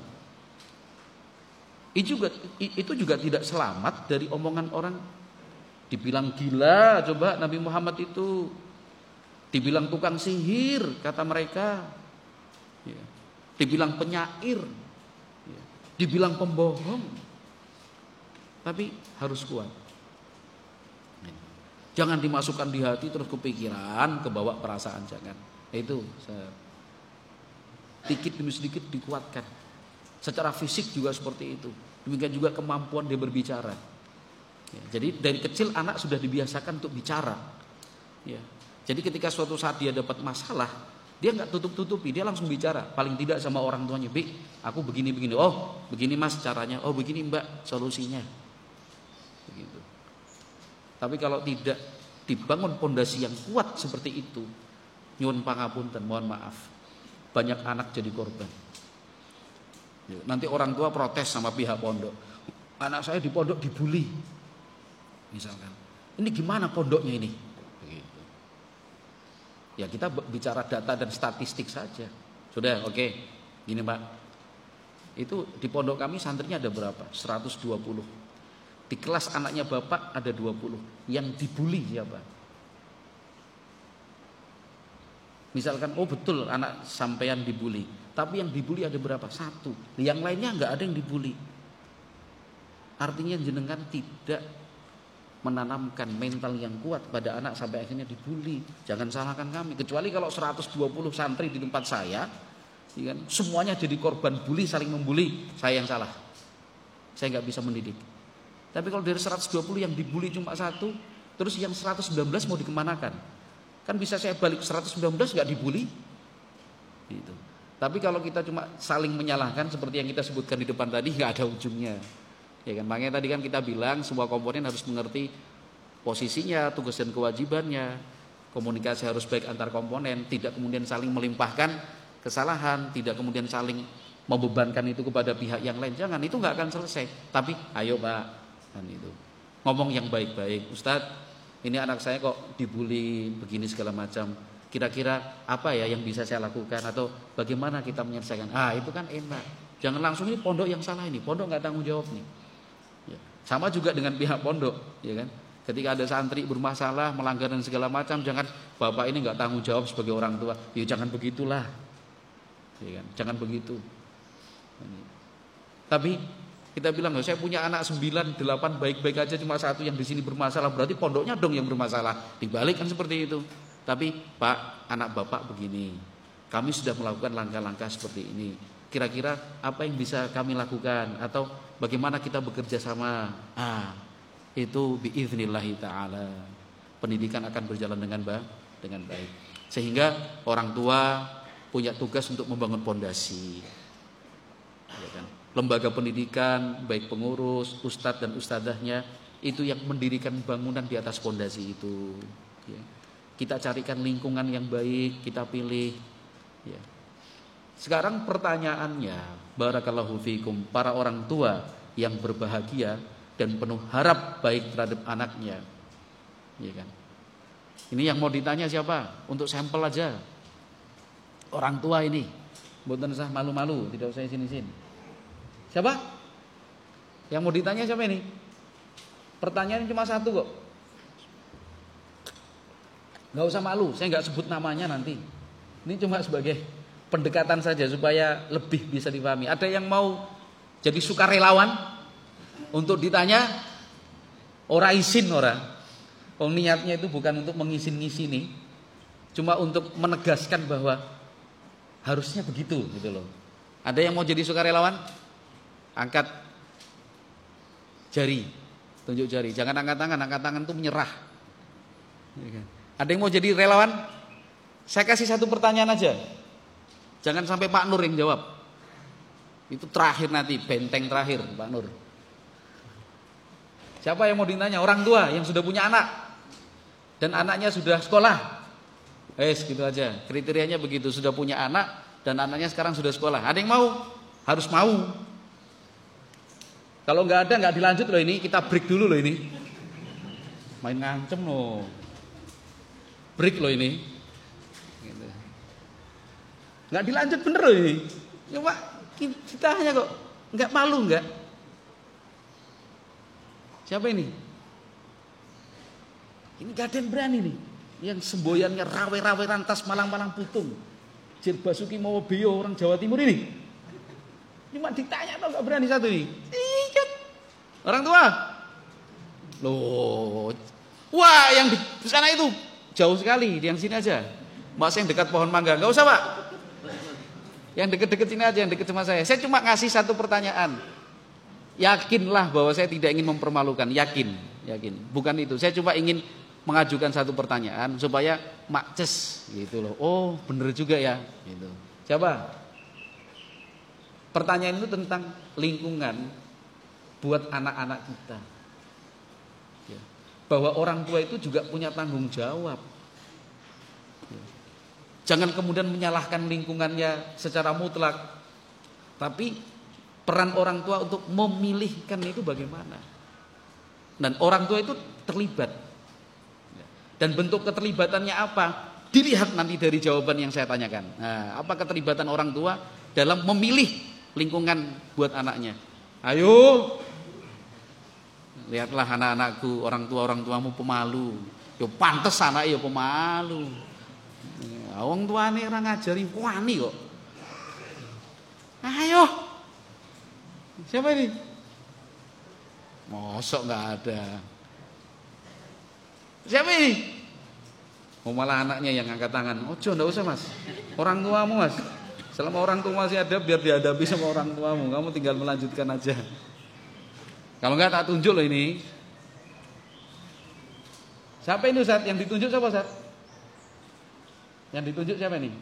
itu juga tidak selamat dari omongan orang. Dibilang gila, coba Nabi Muhammad itu. Dibilang tukang sihir, kata mereka. Ya. Dibilang penyair. Ya. Dibilang pembohong. Tapi harus kuat. Ya. Jangan dimasukkan di hati terus kepikiran, kebawa perasaan, jangan. Itu sedikit demi sedikit dikuatkan. Secara fisik juga seperti itu. Demikian juga kemampuan dia berbicara. Ya. Jadi dari kecil anak sudah dibiasakan untuk bicara. Ya. Jadi ketika suatu saat dia dapat masalah, dia nggak tutup-tutupi, dia langsung bicara. Paling tidak sama orang tuanya, Bi, aku begini-begini. Oh, begini Mas caranya. Oh, begini Mbak solusinya. Begitu. Tapi kalau tidak dibangun pondasi yang kuat seperti itu, nyuwun pangapunten, mohon maaf, banyak anak jadi korban. Nanti orang tua protes sama pihak pondok. Anak saya di pondok dibully, misalkan. Ini gimana pondoknya ini? Ya kita bicara data dan statistik saja. Sudah, oke. Gini Pak. Itu di pondok kami santrinya ada berapa? 120. Di kelas anaknya Bapak ada 20. Yang dibully siapa? Misalkan, oh betul anak sampean dibully. Tapi yang dibully ada berapa? 1. Yang lainnya enggak ada yang dibully. Artinya jenengan tidak menanamkan mental yang kuat pada anak sampai akhirnya dibully. Jangan salahkan kami. Kecuali kalau 120 santri di tempat saya, ya kan, semuanya jadi korban bully, saling membuli, saya yang salah. Saya nggak bisa mendidik. Tapi kalau dari 120 yang dibully cuma 1, terus yang 119 mau dikemanakan? Kan bisa saya balik 119 nggak dibully. Gitu. Tapi kalau kita cuma saling menyalahkan seperti yang kita sebutkan di depan tadi, nggak ada ujungnya. Ya kan, makanya tadi kan kita bilang semua komponen harus mengerti posisinya, tugas dan kewajibannya. Komunikasi harus baik antar komponen, tidak kemudian saling melimpahkan kesalahan, tidak kemudian saling membebankan itu kepada pihak yang lain. Jangan, itu nggak akan selesai. Tapi ayo Pak, kan itu ngomong yang baik-baik. Ustadz, ini anak saya kok dibully begini segala macam. Kira-kira apa ya yang bisa saya lakukan atau bagaimana kita menyelesaikan? Itu kan enak. Jangan langsung ini pondok yang salah ini, pondok nggak tanggung jawab nih. Ya. Sama juga dengan pihak pondok, ya kan? Ketika ada santri bermasalah, melanggar dan segala macam, jangan bapak ini nggak tanggung jawab sebagai orang tua. Ya jangan begitulah, ya kan? Jangan begitu. Tapi kita bilang, saya punya anak 9, 8 baik-baik aja, cuma 1 yang di sini bermasalah, berarti pondoknya dong yang bermasalah. Dibalik kan seperti itu. Tapi Pak, anak bapak begini, kami sudah melakukan langkah-langkah seperti ini. Kira-kira apa yang bisa kami lakukan atau bagaimana kita bekerja sama? Itu biiznillahi ta'ala pendidikan akan berjalan dengan baik. Sehingga orang tua punya tugas untuk membangun pondasi. Ya kan? Lembaga pendidikan, baik pengurus, ustadz dan ustadzahnya, itu yang mendirikan bangunan di atas pondasi itu. Ya. Kita carikan lingkungan yang baik, kita pilih. Ya. Sekarang pertanyaannya, barakallahu fikum, para orang tua yang berbahagia dan penuh harap baik terhadap anaknya. Ya kan? Ini yang mau ditanya siapa? Untuk sampel aja. Orang tua ini, mboten usah malu-malu, tidak usah isin-isin. Siapa? Yang mau ditanya siapa ini? Pertanyaan cuma satu kok. Gak usah malu, saya gak sebut namanya nanti. Ini cuma sebagai pendekatan saja supaya lebih bisa dipahami. Ada yang mau jadi sukarelawan untuk ditanya? Ora isin ora. Niatnya itu bukan untuk mengisin-ngisini, cuma untuk menegaskan bahwa harusnya begitu gitu loh. Ada yang mau jadi sukarelawan? Angkat jari, tunjuk jari. Jangan angkat tangan itu menyerah. Ada yang mau jadi relawan? Saya kasih satu pertanyaan aja. Jangan sampai Pak Nur yang jawab. Itu terakhir nanti, benteng terakhir Pak Nur. Siapa yang mau ditanya? Orang tua yang sudah punya anak dan anaknya sudah sekolah. Gitu aja. Kriterianya begitu, sudah punya anak dan anaknya sekarang sudah sekolah. Ada yang mau? Harus mau. Kalau nggak ada, nggak dilanjut loh ini. Kita break dulu loh ini. Main ngancem loh. Break loh ini. Gitu. Nggak dilanjut bener loh ini. Cuma kita hanya kok nggak malu nggak? Siapa ini? Ini gak ada yang berani nih. Yang semboyannya rawe-rawe rantas malang-malang putung. Jir Basuki Mawabeo orang Jawa Timur ini. Cuma ditanya atau gak berani satu ini. Ikat. Orang tua. Loh. Wah yang di sana itu jauh sekali. Yang sini aja. Mas yang dekat pohon mangga. Gak usah Pak. Yang deket-deket sini aja. Yang deket sama saya. Saya cuma ngasih satu pertanyaan. Yakinlah bahwa saya tidak ingin mempermalukan. Yakin. Bukan itu. Saya cuma ingin mengajukan satu pertanyaan supaya makces gitu loh. Oh, bener juga ya gitu. Siapa? Pertanyaan itu tentang lingkungan buat anak-anak kita. Ya. Bahwa orang tua itu juga punya tanggung jawab. Ya. Jangan kemudian menyalahkan lingkungannya secara mutlak. Tapi peran orang tua untuk memilihkan itu bagaimana? Dan orang tua itu terlibat. Dan bentuk keterlibatannya apa? Dilihat nanti dari jawaban yang saya tanyakan. Nah, apa keterlibatan orang tua dalam memilih lingkungan buat anaknya? Ayo, lihatlah anak-anakku, orang tuamu pemalu. Yo pantes anak yo pemalu. Wong tuane ora ngajari wani kok. Ayo. Siapa ini? Mosok nggak ada. Siapa ini? Malah anaknya yang angkat tangan. Ojo, nggak usah mas. Orang tuamu mas. Selama orang tua masih ada, biar dihadapi sama orang tuamu. Kamu tinggal melanjutkan aja. Kalau nggak tak tunjuk loh ini. Siapa ini Ustaz? Yang ditunjuk siapa Ustaz? Yang ditunjuk siapa ini?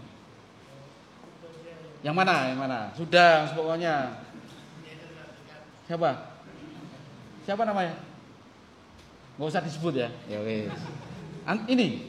Yang mana? Yang mana? Sudah pokoknya. Siapa? Siapa namanya? Nggak usah disebut ya. Ya wes. Ini.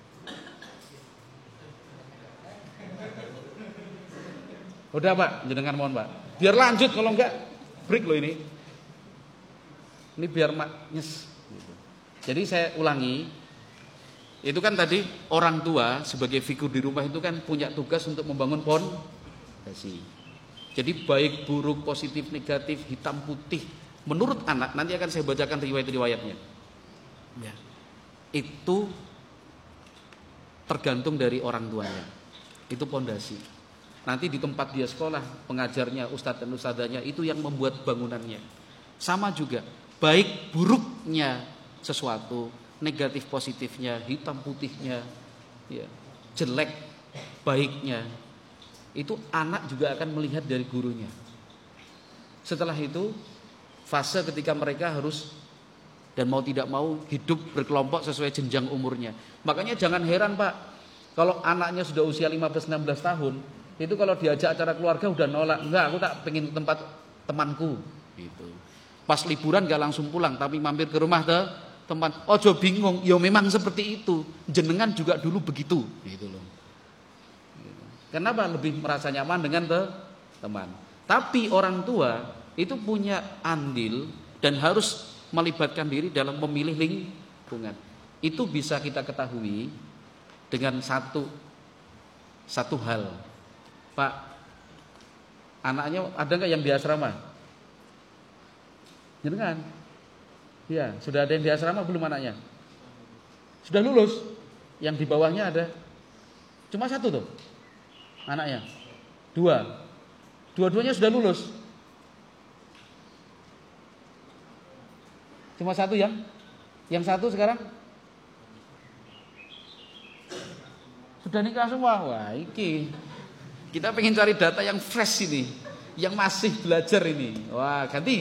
Udah Pak, jenengan mohon Pak. Biar lanjut kalau enggak break loh ini. Ini biar nyes. Jadi saya ulangi. Itu kan tadi orang tua sebagai figur di rumah itu kan punya tugas untuk membangun pondasi. Jadi baik buruk, positif, negatif, hitam putih. Menurut anak, nanti akan saya bacakan riwayat-riwayatnya. Ya. Itu tergantung dari orang tuanya. Itu pondasi. Nanti di tempat dia sekolah, pengajarnya, ustadz dan ustadzanya itu yang membuat bangunannya. Sama juga, baik buruknya sesuatu, negatif positifnya, hitam putihnya, ya, jelek baiknya, itu anak juga akan melihat dari gurunya. Setelah itu fase ketika mereka harus dan mau tidak mau hidup berkelompok sesuai jenjang umurnya. Makanya jangan heran Pak, Kalau anaknya sudah usia 15-16 tahun, itu kalau diajak acara keluarga udah nolak. Enggak, aku tak pengen ke tempat temanku gitu. Pas liburan gak langsung pulang, tapi mampir ke rumah teman. Ojo bingung, ya memang seperti itu. Jenengan juga dulu begitu gitu loh. Kenapa lebih merasa nyaman dengan teman? Tapi orang tua itu punya andil dan harus melibatkan diri dalam memilih lingkungan. Itu bisa kita ketahui dengan satu hal. Pak, anaknya ada nggak yang di asrama? Jenengan? Ya, sudah ada yang di asrama belum anaknya? Sudah lulus? Yang di bawahnya ada? Cuma satu tuh anaknya. Dua-duanya sudah lulus. Cuma satu yang satu sekarang sudah nikah semua. Wah, iki kita pengen cari data yang fresh ini, yang masih belajar ini. Wah, ganti.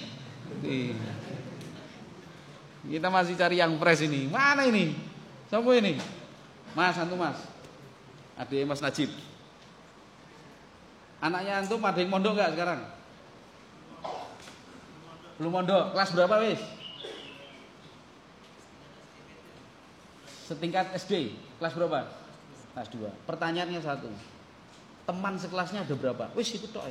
Kita masih cari yang fresh ini. Mana ini? Siapa ini? Mas, antum Mas. Adik Mas Najib. Anaknya antum ada yang mondok enggak sekarang? Belum mondok. Kelas berapa wis? Setingkat SD. Kelas berapa? Kelas 2. Pertanyaannya satu. Teman sekelasnya ada berapa? Wis itu tok.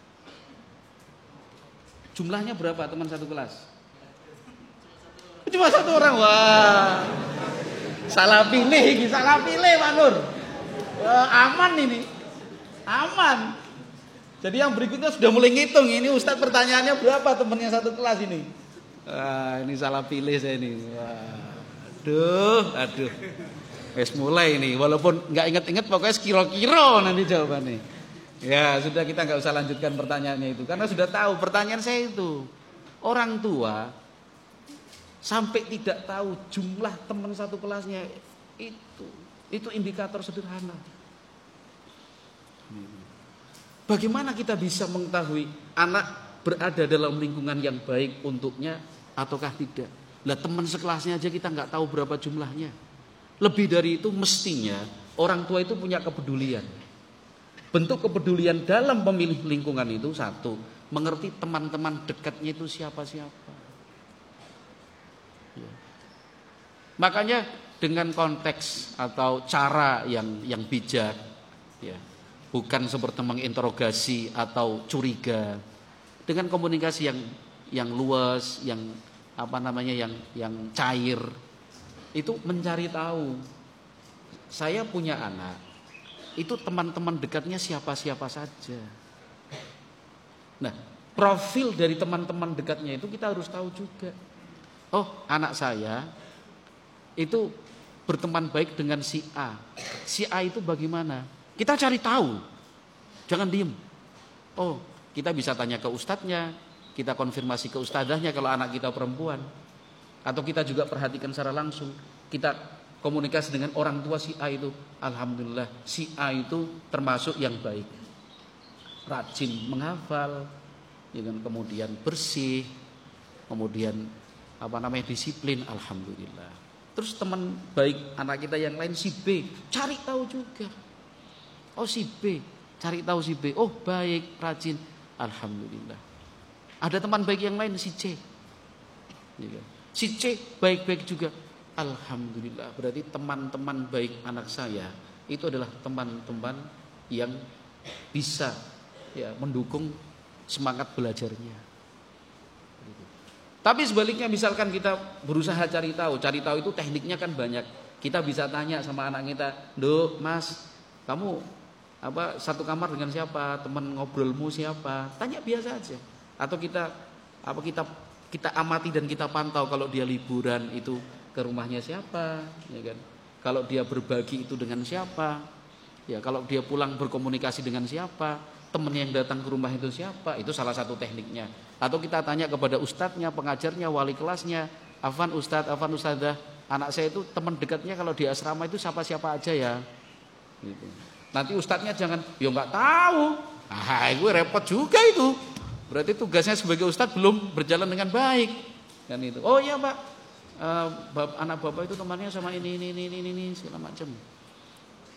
Jumlahnya berapa teman satu kelas? Cuma satu orang. Wah. Salah pilih Pak Nur. Wah, aman ini. Aman. Jadi yang berikutnya sudah mulai ngitung. Ini Ustadz pertanyaannya berapa temannya satu kelas ini? Wah, ini salah pilih saya ini. Wah. Aduh. Wes mulai ini, walaupun nggak inget-inget pokoknya kira-kira nanti jawabannya. Ya sudah, kita nggak usah lanjutkan pertanyaannya itu, karena sudah tahu pertanyaan saya itu. Orang tua sampai tidak tahu jumlah teman satu kelasnya, itu indikator sederhana. Bagaimana kita bisa mengetahui anak berada dalam lingkungan yang baik untuknya ataukah tidak? Lah teman sekelasnya aja kita nggak tahu berapa jumlahnya. Lebih dari itu mestinya orang tua itu punya kepedulian. Bentuk kepedulian dalam memilih lingkungan itu satu, mengerti teman-teman dekatnya itu siapa-siapa. Ya. Makanya dengan konteks atau cara yang bijak, ya, bukan seperti menginterogasi atau curiga, dengan komunikasi yang luas, yang cair. Itu mencari tahu. Saya punya anak, itu teman-teman dekatnya siapa-siapa saja. Nah, profil dari teman-teman dekatnya itu kita harus tahu juga. Oh, anak saya itu berteman baik dengan si A. Si A itu bagaimana? Kita cari tahu. Jangan diem. Oh, kita bisa tanya ke ustadznya, kita konfirmasi ke ustadzahnya kalau anak kita perempuan. Atau kita juga perhatikan secara langsung. Kita komunikasi dengan orang tua si A itu. Alhamdulillah si A itu termasuk yang baik. Rajin menghafal, ya kan, kemudian bersih, kemudian disiplin. Alhamdulillah. Terus teman baik anak kita yang lain si B, cari tahu juga. Oh si B, cari tahu si B. Oh baik, rajin. Alhamdulillah. Ada teman baik yang lain si C. Ya kan? Si C baik-baik juga. Alhamdulillah. Berarti teman-teman baik anak saya itu adalah teman-teman yang bisa mendukung semangat belajarnya. Tapi sebaliknya misalkan kita berusaha cari tahu itu tekniknya kan banyak. Kita bisa tanya sama anak kita, "Duk, Mas, kamu satu kamar dengan siapa? Teman ngobrolmu siapa?" Tanya biasa aja. Atau kita amati dan kita pantau kalau dia liburan itu ke rumahnya siapa, ya kan? Kalau dia berbagi itu dengan siapa? Ya, kalau dia pulang berkomunikasi dengan siapa? Teman yang datang ke rumah itu siapa? Itu salah satu tekniknya. Atau kita tanya kepada ustadznya, pengajarnya, wali kelasnya, "Afan ustadz, afan ustadzah, anak saya itu teman dekatnya kalau di asrama itu siapa-siapa aja ya?" Gitu. Nanti ustadznya jangan, "Ya nggak tahu." Gue repot juga itu. Berarti tugasnya sebagai ustadz belum berjalan dengan baik. Kan itu. "Oh iya Pak, anak bapak itu temannya sama ini segala macam."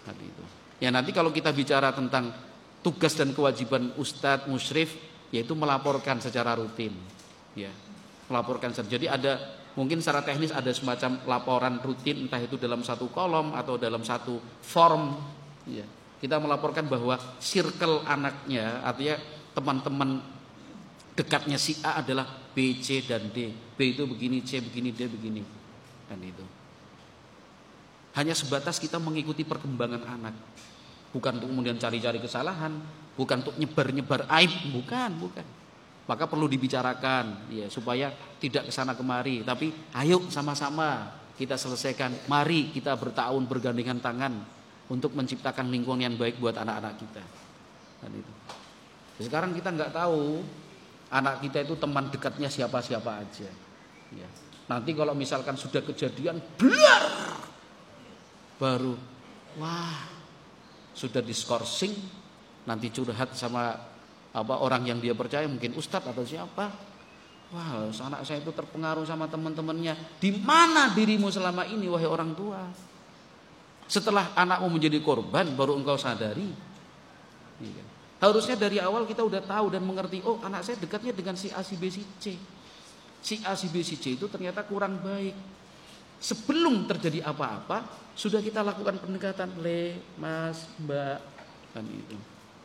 Nah, itu. Ya nanti kalau kita bicara tentang tugas dan kewajiban ustadz musyrif, yaitu melaporkan secara rutin, ya, melaporkan. Jadi ada mungkin secara teknis ada semacam laporan rutin, entah itu dalam satu kolom atau dalam satu form, ya. Kita melaporkan bahwa circle anaknya, artinya teman-teman dekatnya si A adalah B, C, dan D. B itu begini, C begini, D begini. Dan itu. Hanya sebatas kita mengikuti perkembangan anak. Bukan untuk kemudian cari-cari kesalahan, bukan untuk nyebar-nyebar aib, bukan. Maka perlu dibicarakan, ya, supaya tidak kesana kemari. Tapi ayo sama-sama kita selesaikan. Mari kita bertahun bergandengan tangan untuk menciptakan lingkungan yang baik buat anak-anak kita. Dan itu. Sekarang kita nggak tahu anak kita itu teman dekatnya siapa-siapa aja. Ya. Nanti kalau misalkan sudah kejadian, blar, baru, wah, sudah diskorsing, nanti curhat sama orang yang dia percaya, mungkin ustadz atau siapa. Wah, anak saya itu terpengaruh sama teman-temannya. Di mana dirimu selama ini, wahai orang tua? Setelah anakmu menjadi korban, baru engkau sadari. Iya. Harusnya dari awal kita udah tahu dan mengerti, oh anak saya dekatnya dengan si A, si B, si C. Si A, si B, si C itu ternyata kurang baik. Sebelum terjadi apa-apa, sudah kita lakukan pendekatan, Le, Mas, Mbak, kan itu.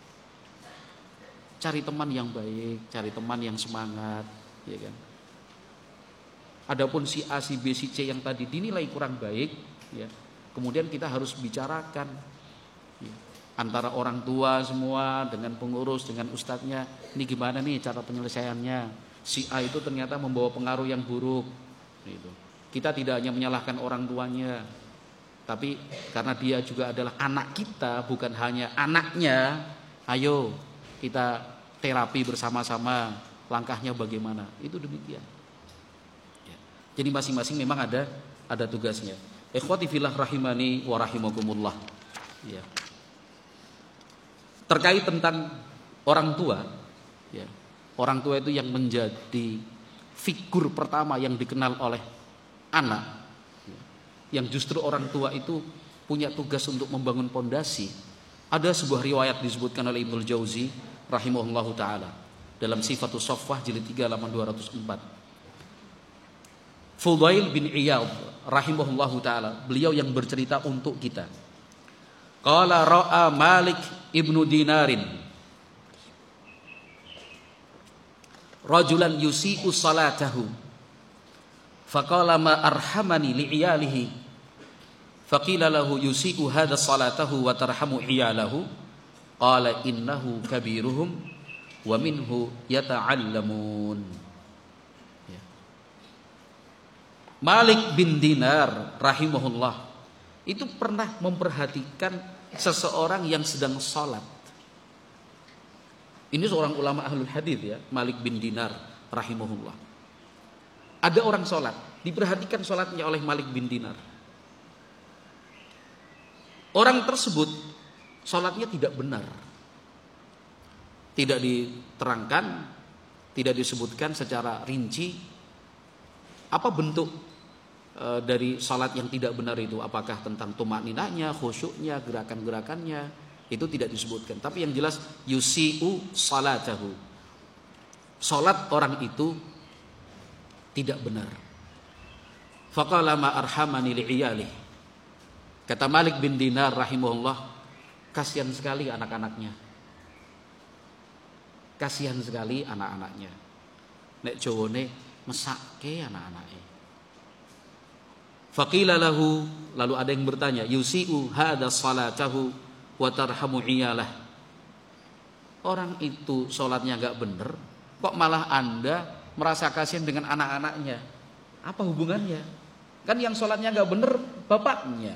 Cari teman yang baik, cari teman yang semangat, ya kan. Adapun si A, si B, si C yang tadi dinilai kurang baik, ya, kemudian kita harus bicarakan, ya, antara orang tua semua dengan pengurus, dengan ustadznya. Ini gimana nih cara penyelesaiannya? Si A itu ternyata membawa pengaruh yang buruk. Gitu. Kita tidak hanya menyalahkan orang tuanya, tapi karena dia juga adalah anak kita, bukan hanya anaknya. Ayo kita terapi bersama-sama. Langkahnya bagaimana? Itu demikian. Ya. Jadi masing-masing memang ada tugasnya. Ikhwati fillah rahimani wa rahimakumullah. Ya. Terkait tentang orang tua, ya, orang tua itu yang menjadi figur pertama yang dikenal oleh anak, ya, yang justru orang tua itu punya tugas untuk membangun pondasi. Ada sebuah riwayat disebutkan oleh Ibnul Jauzi rahimahullahu taala dalam Sifatus Shaffah jilid 3 halaman 204. Fudail bin Iyad rahimahullahu taala, beliau yang bercerita untuk kita. Qala ra'a Malik ibnu Dinarin rajulan yusi'u salatahu faqala ma arhamani li'iyalihi faqila lahu yusi'u hadha salatahu wa tarhamu iyalahu qala innahu kabiruhum wa minhu yata'allamun. Ya. Malik bin Dinar rahimahullah itu pernah memperhatikan seseorang yang sedang sholat. Ini seorang ulama ahlul hadits, ya, Malik bin Dinar rahimahullah. Ada orang sholat, diperhatikan sholatnya oleh Malik bin Dinar. Orang tersebut sholatnya tidak benar, tidak diterangkan, tidak disebutkan secara rinci apa bentuk dari salat yang tidak benar itu, apakah tentang tumakninahnya, khusyuknya, gerakan-gerakannya, itu tidak disebutkan. Tapi yang jelas yusi'u salatahu, salat orang itu tidak benar. Faqala ma arhamani li'iyalih, kata Malik bin Dinar rahimahullah, kasihan sekali anak-anaknya, kasihan sekali anak-anaknya. Nek Jawane mesake anak-anaknya. Faqila lahu, lalu ada yang bertanya, yusi'u hadha salatahu wa tarhamu iyalah. Orang itu sholatnya enggak benar, kok malah Anda merasa kasihan dengan anak-anaknya? Apa hubungannya? Kan yang sholatnya enggak benar bapaknya,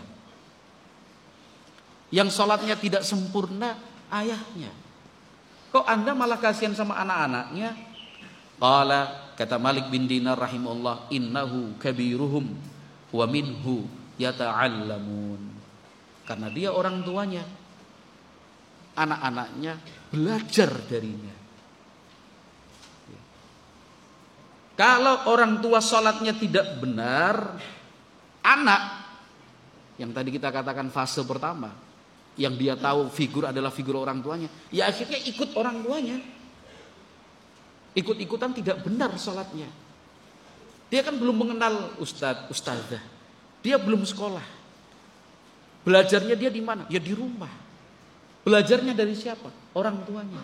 yang sholatnya tidak sempurna ayahnya. Kok Anda malah kasihan sama anak-anaknya? Qala, kata Malik bin Dinar rahimahullah, innahu kabiruhum wa minhu yata'allamun. Karena dia orang tuanya, anak-anaknya belajar darinya. Kalau orang tua sholatnya tidak benar, anak yang tadi kita katakan fase pertama yang dia tahu figur adalah figur orang tuanya, ya akhirnya ikut orang tuanya. Ikut-ikutan tidak benar sholatnya. Dia kan belum mengenal ustadz, ustadzah. Dia belum sekolah. Belajarnya dia di mana? Ya di rumah. Belajarnya dari siapa? Orang tuanya.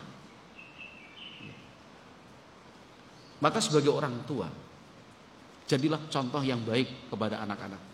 Maka sebagai orang tua, jadilah contoh yang baik kepada anak-anaknya.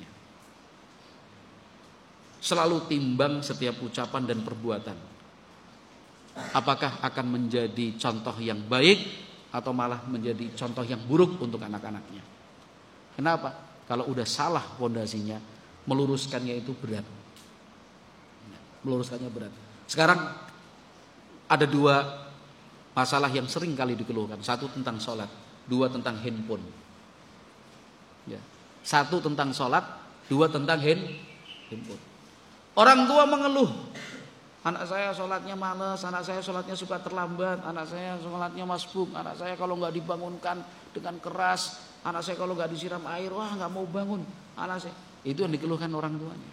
Selalu timbang setiap ucapan dan perbuatan. Apakah akan menjadi contoh yang baik atau malah menjadi contoh yang buruk untuk anak-anaknya. Kenapa? Kalau udah salah fondasinya, meluruskannya itu berat. Meluruskannya berat. Sekarang ada dua masalah yang sering kali dikeluhkan. Satu tentang sholat, dua tentang handphone. Ya. Satu tentang sholat, dua tentang handphone. Orang tua mengeluh, anak saya sholatnya malas, anak saya sholatnya suka terlambat, anak saya sholatnya masbuk, anak saya kalau nggak dibangunkan dengan keras, anak saya kalau nggak disiram air, wah nggak mau bangun, anak saya. Itu yang dikeluhkan orang tuanya.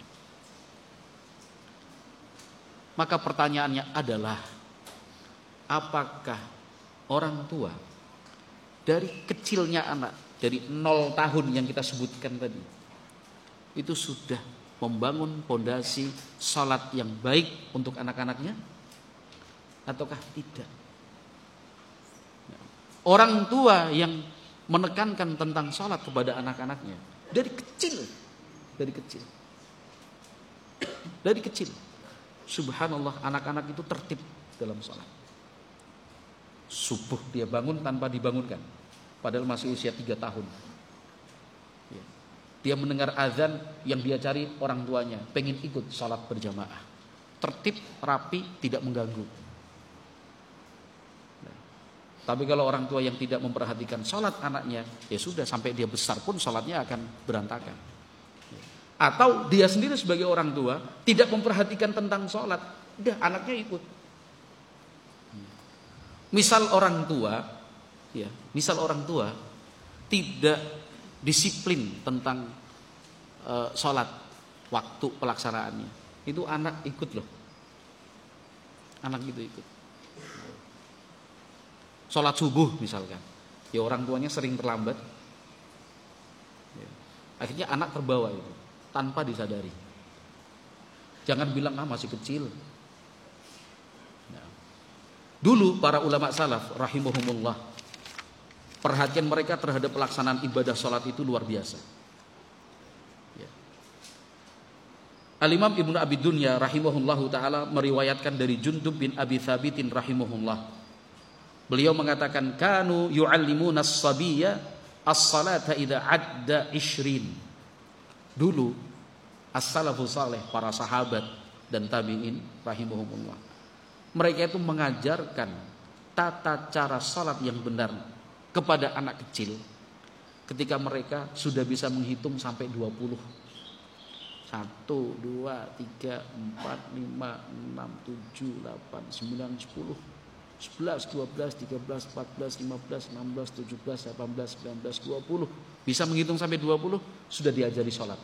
Maka pertanyaannya adalah, apakah orang tua dari kecilnya anak, dari 0 tahun yang kita sebutkan tadi, itu sudah membangun fondasi salat yang baik untuk anak-anaknya ataukah tidak? Orang tua yang menekankan tentang salat kepada anak-anaknya dari kecil, subhanallah, anak-anak itu tertib dalam salat. Subuh dia bangun tanpa dibangunkan, padahal masih usia 3 tahun. Dia mendengar azan, yang dia cari orang tuanya, pengen ikut sholat berjamaah. Tertib, rapi, tidak mengganggu. Nah, tapi kalau orang tua yang tidak memperhatikan sholat anaknya, ya sudah, sampai dia besar pun sholatnya akan berantakan. Atau dia sendiri sebagai orang tua tidak memperhatikan tentang sholat, udah anaknya ikut. Misal orang tua tidak disiplin tentang sholat, waktu pelaksanaannya, itu anak ikut loh. Anak itu ikut. Sholat subuh misalkan, ya orang tuanya sering terlambat, ya. Akhirnya anak terbawa itu tanpa disadari. Jangan bilang masih kecil. Nah, dulu para ulama salaf rahimahumullah, perhatian mereka terhadap pelaksanaan ibadah sholat itu luar biasa. Ya. Al-Imam Ibnu Abi Dunya rahimahullahu ta'ala meriwayatkan dari Jundub bin Abi Thabitin rahimahullah. Beliau mengatakan, kanu yu'allimuna as-sabiyya as-salata idha adda 20. Dulu as-salafus saleh, para sahabat dan tabi'in rahimahumullah, mereka itu mengajarkan tata cara salat yang benar kepada anak kecil ketika mereka sudah bisa menghitung sampai 20. 1, 2, 3, 4, 5, 6, 7, 8, 9, 10, 11, 12, 13, 14, 15, 16, 17, 18, 19, 20. Bisa menghitung sampai 20, sudah diajari sholat.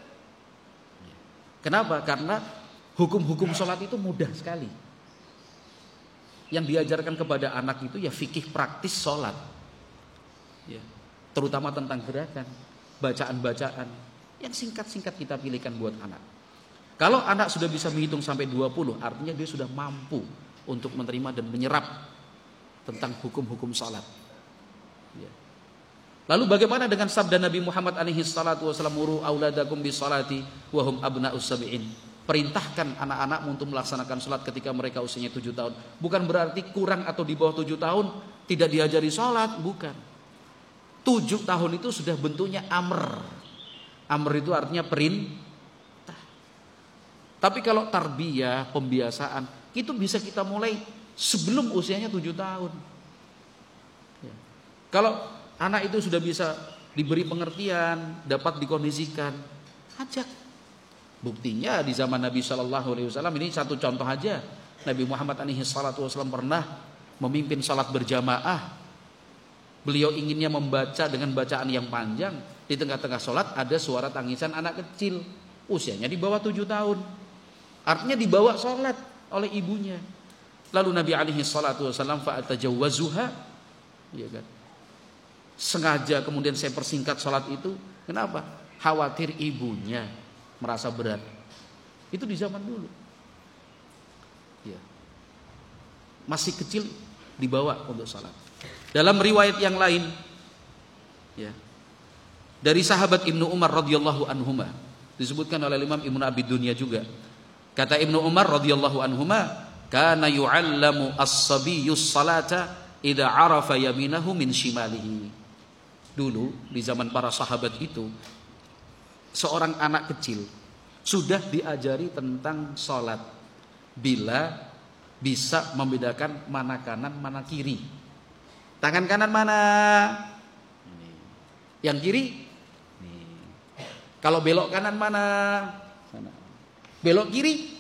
Kenapa? Karena hukum-hukum sholat itu mudah sekali. Yang diajarkan kepada anak itu ya fikih praktis sholat. Ya, terutama tentang gerakan, bacaan-bacaan yang singkat-singkat kita pilihkan buat anak. Kalau anak sudah bisa menghitung sampai 20, artinya dia sudah mampu untuk menerima dan menyerap tentang hukum-hukum salat. Ya. Lalu bagaimana dengan sabda Nabi Muhammad alaihi salatu wasallam, muru auladakum bis salati wa hum abna'us sab'in. Perintahkan anak-anak untuk melaksanakan salat ketika mereka usianya 7 tahun. Bukan berarti kurang atau di bawah 7 tahun tidak diajari salat, bukan. 7 tahun itu sudah bentuknya amr. Amr itu artinya perintah. Tapi kalau tarbiyah, pembiasaan, itu bisa kita mulai sebelum usianya 7 tahun. Ya. Kalau anak itu sudah bisa diberi pengertian, dapat dikondisikan, ajak. Buktinya di zaman Nabi SAW, ini satu contoh aja. Nabi Muhammad SAW pernah memimpin salat berjamaah. Beliau inginnya membaca dengan bacaan yang panjang. Di tengah-tengah sholat ada suara tangisan anak kecil, usianya di bawah 7 tahun. Artinya dibawa sholat oleh ibunya. Lalu Nabi alaihi salatu wasallam fa'atajawwazuha, ya kan? Sengaja kemudian saya persingkat sholat itu. Kenapa? Khawatir ibunya merasa berat. Itu di zaman dulu. Ya. Masih kecil dibawa untuk sholat. Dalam riwayat yang lain, ya, dari sahabat Ibnu Umar radhiyallahu anhuma, disebutkan oleh Imam Ibnu Abi Dunya juga. Kata Ibnu Umar radhiyallahu anhuma, kana yu'allamu as-sabiyyus salata idza arafa yaminahu min shimalihi. Dulu di zaman para sahabat itu, seorang anak kecil sudah diajari tentang salat bila bisa membedakan mana kanan mana kiri. Tangan kanan mana? Yang kiri? Kalau belok kanan mana? Belok kiri?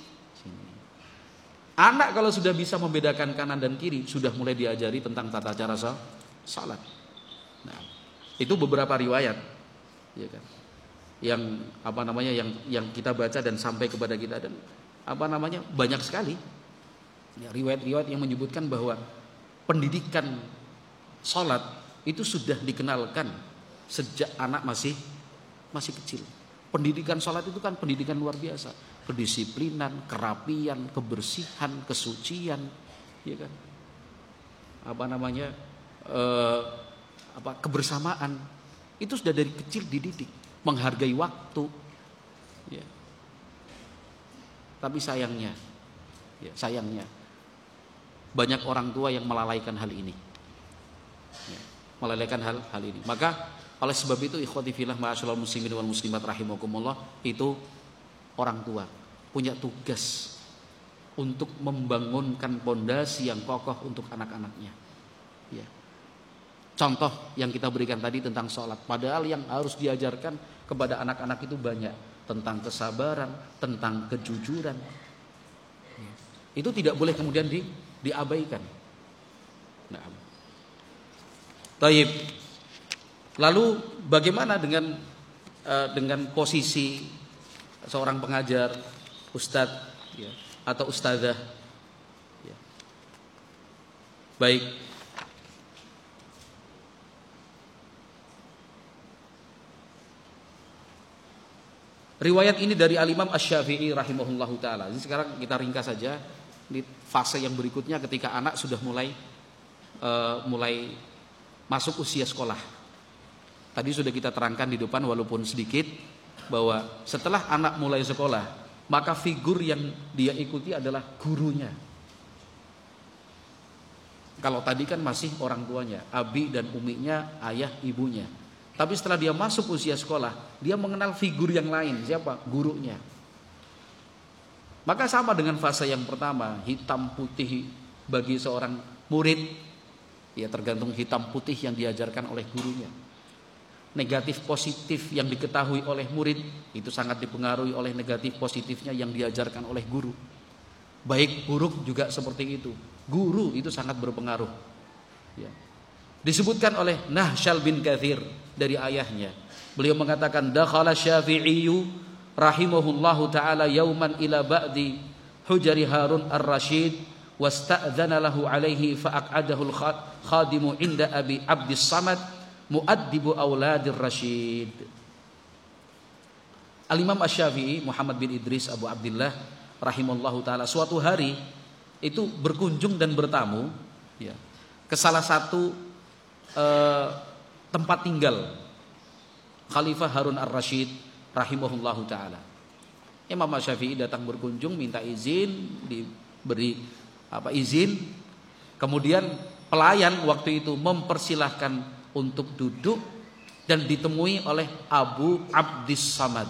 Anak kalau sudah bisa membedakan kanan dan kiri, sudah mulai diajari tentang tata cara salat. Nah, itu beberapa riwayat, ya kan? Yang kita baca dan sampai kepada kita, dan banyak sekali ya, riwayat-riwayat yang menyebutkan bahwa pendidikan salat itu sudah dikenalkan sejak anak masih kecil. Pendidikan salat itu kan pendidikan luar biasa. Kedisiplinan, kerapian, kebersihan, kesucian, ya kan? Kebersamaan. Itu sudah dari kecil dididik, menghargai waktu. Ya. Tapi sayangnya banyak orang tua yang melalaikan hal ini. Ya, melalaikan hal ini. Maka oleh sebab itu ikhwati fillah ma'asyiral muslimin wal muslimat rahimakumullah, itu orang tua punya tugas untuk membangunkan pondasi yang kokoh untuk anak-anaknya. Ya. Contoh yang kita berikan tadi tentang sholat, padahal yang harus diajarkan kepada anak-anak itu banyak, tentang kesabaran, tentang kejujuran. Ya. Itu tidak boleh kemudian diabaikan. Nah. Taib. Lalu bagaimana dengan posisi seorang pengajar, ustadz, ya, atau ustadzah? Ya. Baik. Riwayat ini dari Al-Imam Asy-Syafi'i rahimahullahu taala. Jadi sekarang kita ringkas saja di fase yang berikutnya ketika anak sudah mulai masuk usia sekolah. Tadi sudah kita terangkan di depan walaupun sedikit bahwa setelah anak mulai sekolah, maka figur yang dia ikuti adalah gurunya. Kalau tadi kan masih orang tuanya, abi dan uminya, ayah ibunya. Tapi setelah dia masuk usia sekolah, dia mengenal figur yang lain. Siapa? Gurunya. Maka sama dengan fase yang pertama, hitam putih bagi seorang murid, ya tergantung hitam putih yang diajarkan oleh gurunya. Negatif positif yang diketahui oleh murid itu sangat dipengaruhi oleh negatif positifnya yang diajarkan oleh guru. Baik buruk juga seperti itu. Guru itu sangat berpengaruh. Ya. Disebutkan oleh Nahsyal bin Katsir dari ayahnya. Beliau mengatakan dakhala Syafi'iyyu rahimahullahu taala yauman ila ba'di hujari Harun ar-Rasyid wasta'dzana lahu alaihi fa'aqadahu al-khadimu inda Abi Abdis Samad muaddibu auladir Rasyid. Al-Imam Asy-Syafi'i Muhammad bin Idris Abu Abdillah rahimallahu taala suatu hari itu berkunjung dan bertamu, ya, ke salah satu tempat tinggal Khalifah Harun ar-Rasyid rahimahullahu taala. Imam Asy-Syafi'i datang berkunjung, minta izin, diberi izin. Kemudian pelayan waktu itu mempersilahkan untuk duduk dan ditemui oleh Abu Abdis Samad.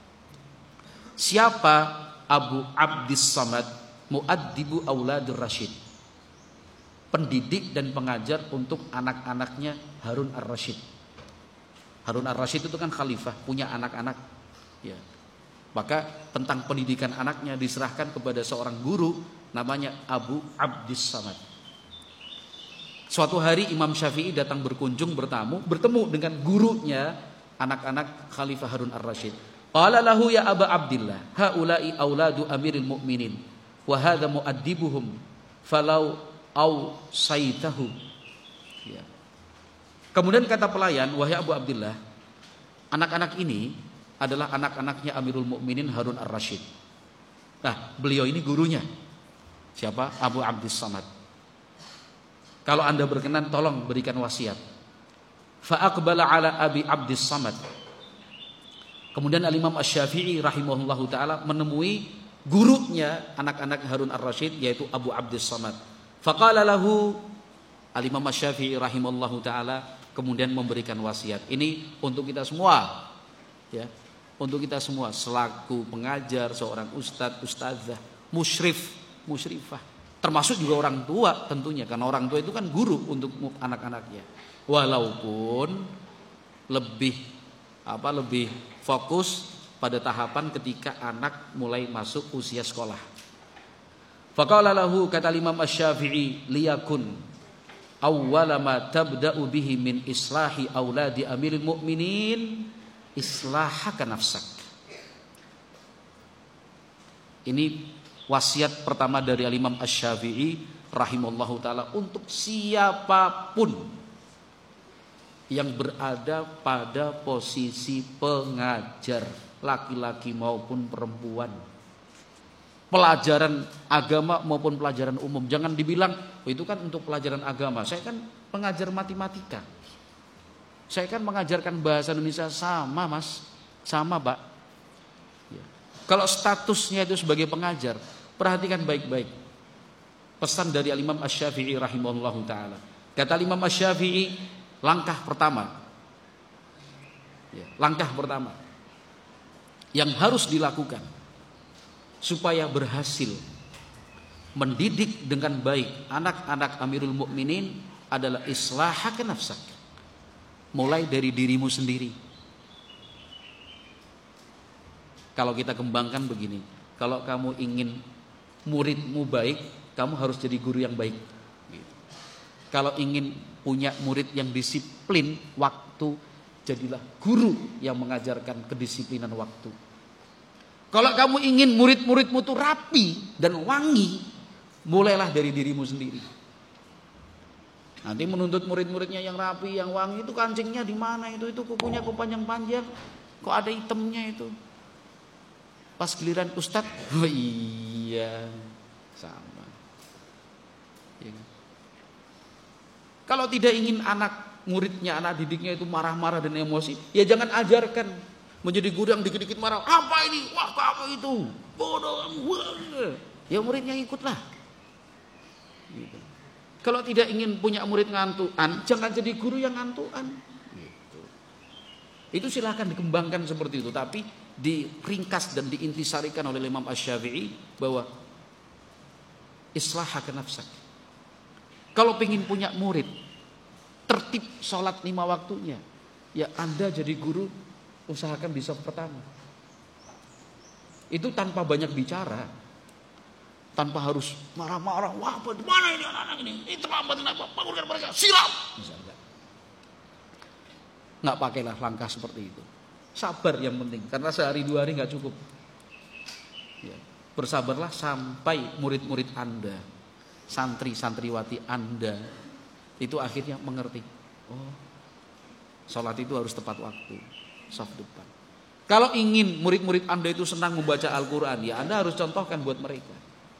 Siapa Abu Abdis Samad? Muaddibu auladur Rasyid, pendidik dan pengajar untuk anak-anaknya Harun ar-Rasyid. Harun ar-Rasyid itu kan khalifah, punya anak-anak, ya. Maka tentang pendidikan anaknya diserahkan kepada seorang guru namanya Abu Abdis Samad. Suatu hari Imam Syafi'i datang berkunjung bertemu dengan gurunya anak-anak Khalifah Harun ar-Rasyid. Qala lahu ya Aba Abdillah, haula'i auladu amiril mu'minin wa hadha mu'addibuhum falau awsaitahu. Ya. Kemudian kata pelayan, wahai Abu Abdillah, anak-anak ini adalah anak-anaknya Amirul Mukminin Harun Ar-Rasyid. Nah, beliau ini gurunya. Siapa? Abu Abdis Samad. Kalau Anda berkenan, tolong berikan wasiat. Fa aqbala ala Abi Abdis Samad. Kemudian Al-Imam Asy-Syafi'i rahimahullahu taala menemui gurunya anak-anak Harun Ar-Rasyid, yaitu Abu Abdis Samad. Faqala lahu, Al-Imam Asy-Syafi'i rahimahullahu taala kemudian memberikan wasiat. Ini untuk kita semua. Ya. Untuk kita semua selaku pengajar, seorang ustadz, ustazah, musyrifah, termasuk juga orang tua tentunya, karena orang tua itu kan guru untuk anak-anaknya. Walaupun lebih fokus pada tahapan ketika anak mulai masuk usia sekolah. Faqala lahu, kata Imam Asy-Syafi'i, liyakun awwala ma tabda'u bihi min islahi auladi amiril mu'minin islahaka nafsak. Ini wasiat pertama dari Imam Asy-Syafi'i rahimallahu taala untuk siapapun yang berada pada posisi pengajar, laki-laki maupun perempuan, pelajaran agama maupun pelajaran umum. Jangan dibilang, oh itu kan untuk pelajaran agama, saya kan pengajar matematika, saya kan mengajarkan bahasa Indonesia. Sama mas, sama pak ya. Kalau statusnya itu sebagai pengajar, perhatikan baik-baik pesan dari Imam Asy-Syafi'i rahimahullahu ta'ala. Kata Imam Asy-Syafi'i, langkah pertama yang harus dilakukan supaya berhasil mendidik dengan baik anak-anak Amirul Mukminin adalah islahaka nafsak. Mulai dari dirimu sendiri. Kalau kita kembangkan begini, kalau kamu ingin muridmu baik, kamu harus jadi guru yang baik. Kalau ingin punya murid yang disiplin waktu, jadilah guru yang mengajarkan kedisiplinan waktu. Kalau kamu ingin murid-muridmu tuh rapi dan wangi, mulailah dari dirimu sendiri. Nanti menuntut murid-muridnya yang rapi, yang wangi, itu kancingnya di mana itu kukunya kok panjang-panjang, kok ada hitamnya itu. Pas giliran ustadz, oh iya, sama. Ya. Kalau tidak ingin anak muridnya, anak didiknya itu marah-marah dan emosi, ya jangan ajarkan menjadi guru yang dikit-dikit marah. Apa ini? Wah, kamu itu bodoh. Ya muridnya ikutlah. Gitu. Kalau tidak ingin punya murid ngantuan, jangan jadi guru yang ngantuan. Gitu. Itu silahkan dikembangkan seperti itu, tapi diringkas dan diintisarikan oleh Imam Asy-Syafi'i bahwa islahaka nafsak. Kalau ingin punya murid tertib sholat 5 waktunya, ya Anda jadi guru usahakan di saf pertama. Itu tanpa banyak bicara, tanpa harus marah-marah. Wah, bagaimana ini anak-anak ini? Ini terlambat, kenapa? Bangunkan mereka, siram. Misalnya. Nggak pakailah langkah seperti itu. Sabar yang penting, karena sehari 2 hari nggak cukup. Ya. Bersabarlah sampai murid-murid Anda, santri-santriwati Anda itu akhirnya mengerti. Oh, sholat itu harus tepat waktu, saf depan. Kalau ingin murid-murid Anda itu senang membaca Al-Quran, ya Anda harus contohkan buat mereka.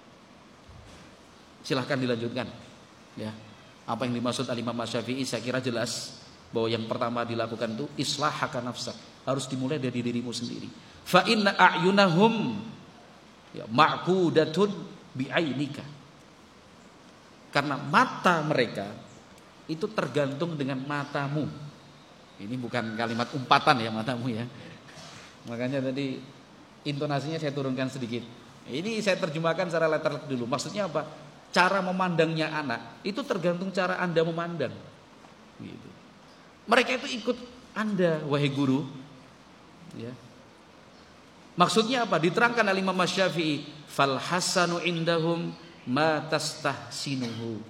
Silahkan dilanjutkan. Ya, apa yang dimaksud Al-Imam Asy-Syafi'i saya kira jelas bahwa yang pertama dilakukan itu islahaka nafsak, harus dimulai dari dirimu sendiri. Fa inna a'yunahum ya ma'qudatun bi'ainika. Karena mata mereka itu tergantung dengan matamu. Ini bukan kalimat umpatan ya, matamu ya. Makanya tadi intonasinya saya turunkan sedikit. Ini saya terjemahkan secara letterlek dulu. Maksudnya apa? Cara memandangnya anak itu tergantung cara Anda memandang. Gitu. Mereka itu ikut Anda, wahai guru. Ya. Maksudnya apa? Diterangkan oleh Imam Asy-Syafi'i, fal hasanu indahum ma tastahsinuhu.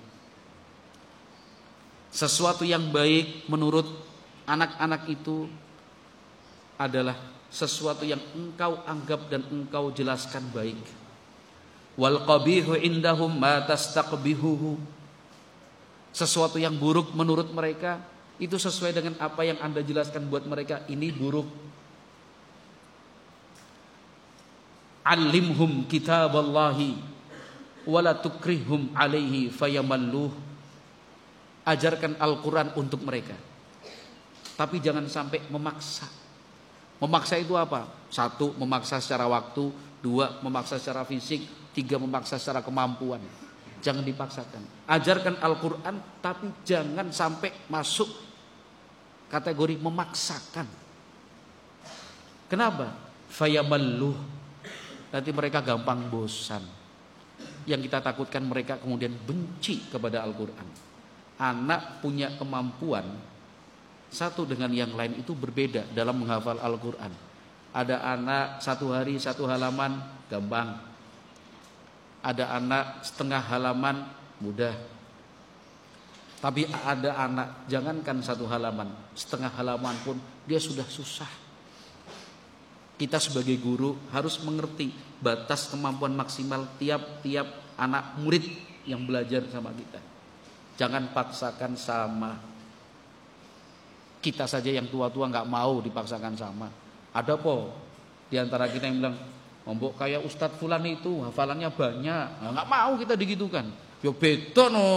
Sesuatu yang baik menurut anak-anak itu adalah sesuatu yang engkau anggap dan engkau jelaskan baik. Wal qabihu indahum ma tastaqbihuhu. Sesuatu yang buruk menurut mereka itu sesuai dengan apa yang Anda jelaskan buat mereka, ini buruk. Alimhum kitaballahi wala tukrihhum alaihi fayamalluh. Ajarkan Al-Quran untuk mereka, tapi jangan sampai memaksa. Memaksa itu apa? 1, memaksa secara waktu. 2, memaksa secara fisik. 3, memaksa secara kemampuan. Jangan dipaksakan. Ajarkan Al-Quran, tapi jangan sampai masuk kategori memaksakan. Kenapa? Fayamalluh. Nanti mereka gampang bosan. Yang kita takutkan mereka kemudian benci kepada Al-Quran. Anak punya kemampuan satu dengan yang lain itu berbeda dalam menghafal Al-Quran. Ada anak 1 hari 1 halaman gampang. Ada anak setengah halaman mudah. Tapi ada anak jangankan 1 halaman, setengah halaman pun dia sudah susah. Kita sebagai guru harus mengerti batas kemampuan maksimal tiap-tiap anak murid yang belajar sama kita. Jangan paksakan sama. Kita saja yang tua-tua gak mau dipaksakan sama. Ada po di antara kita yang bilang, "Mbok kayak Ustadz Fulan itu hafalannya banyak." Nah, gak mau kita digitukan. Ya beda no.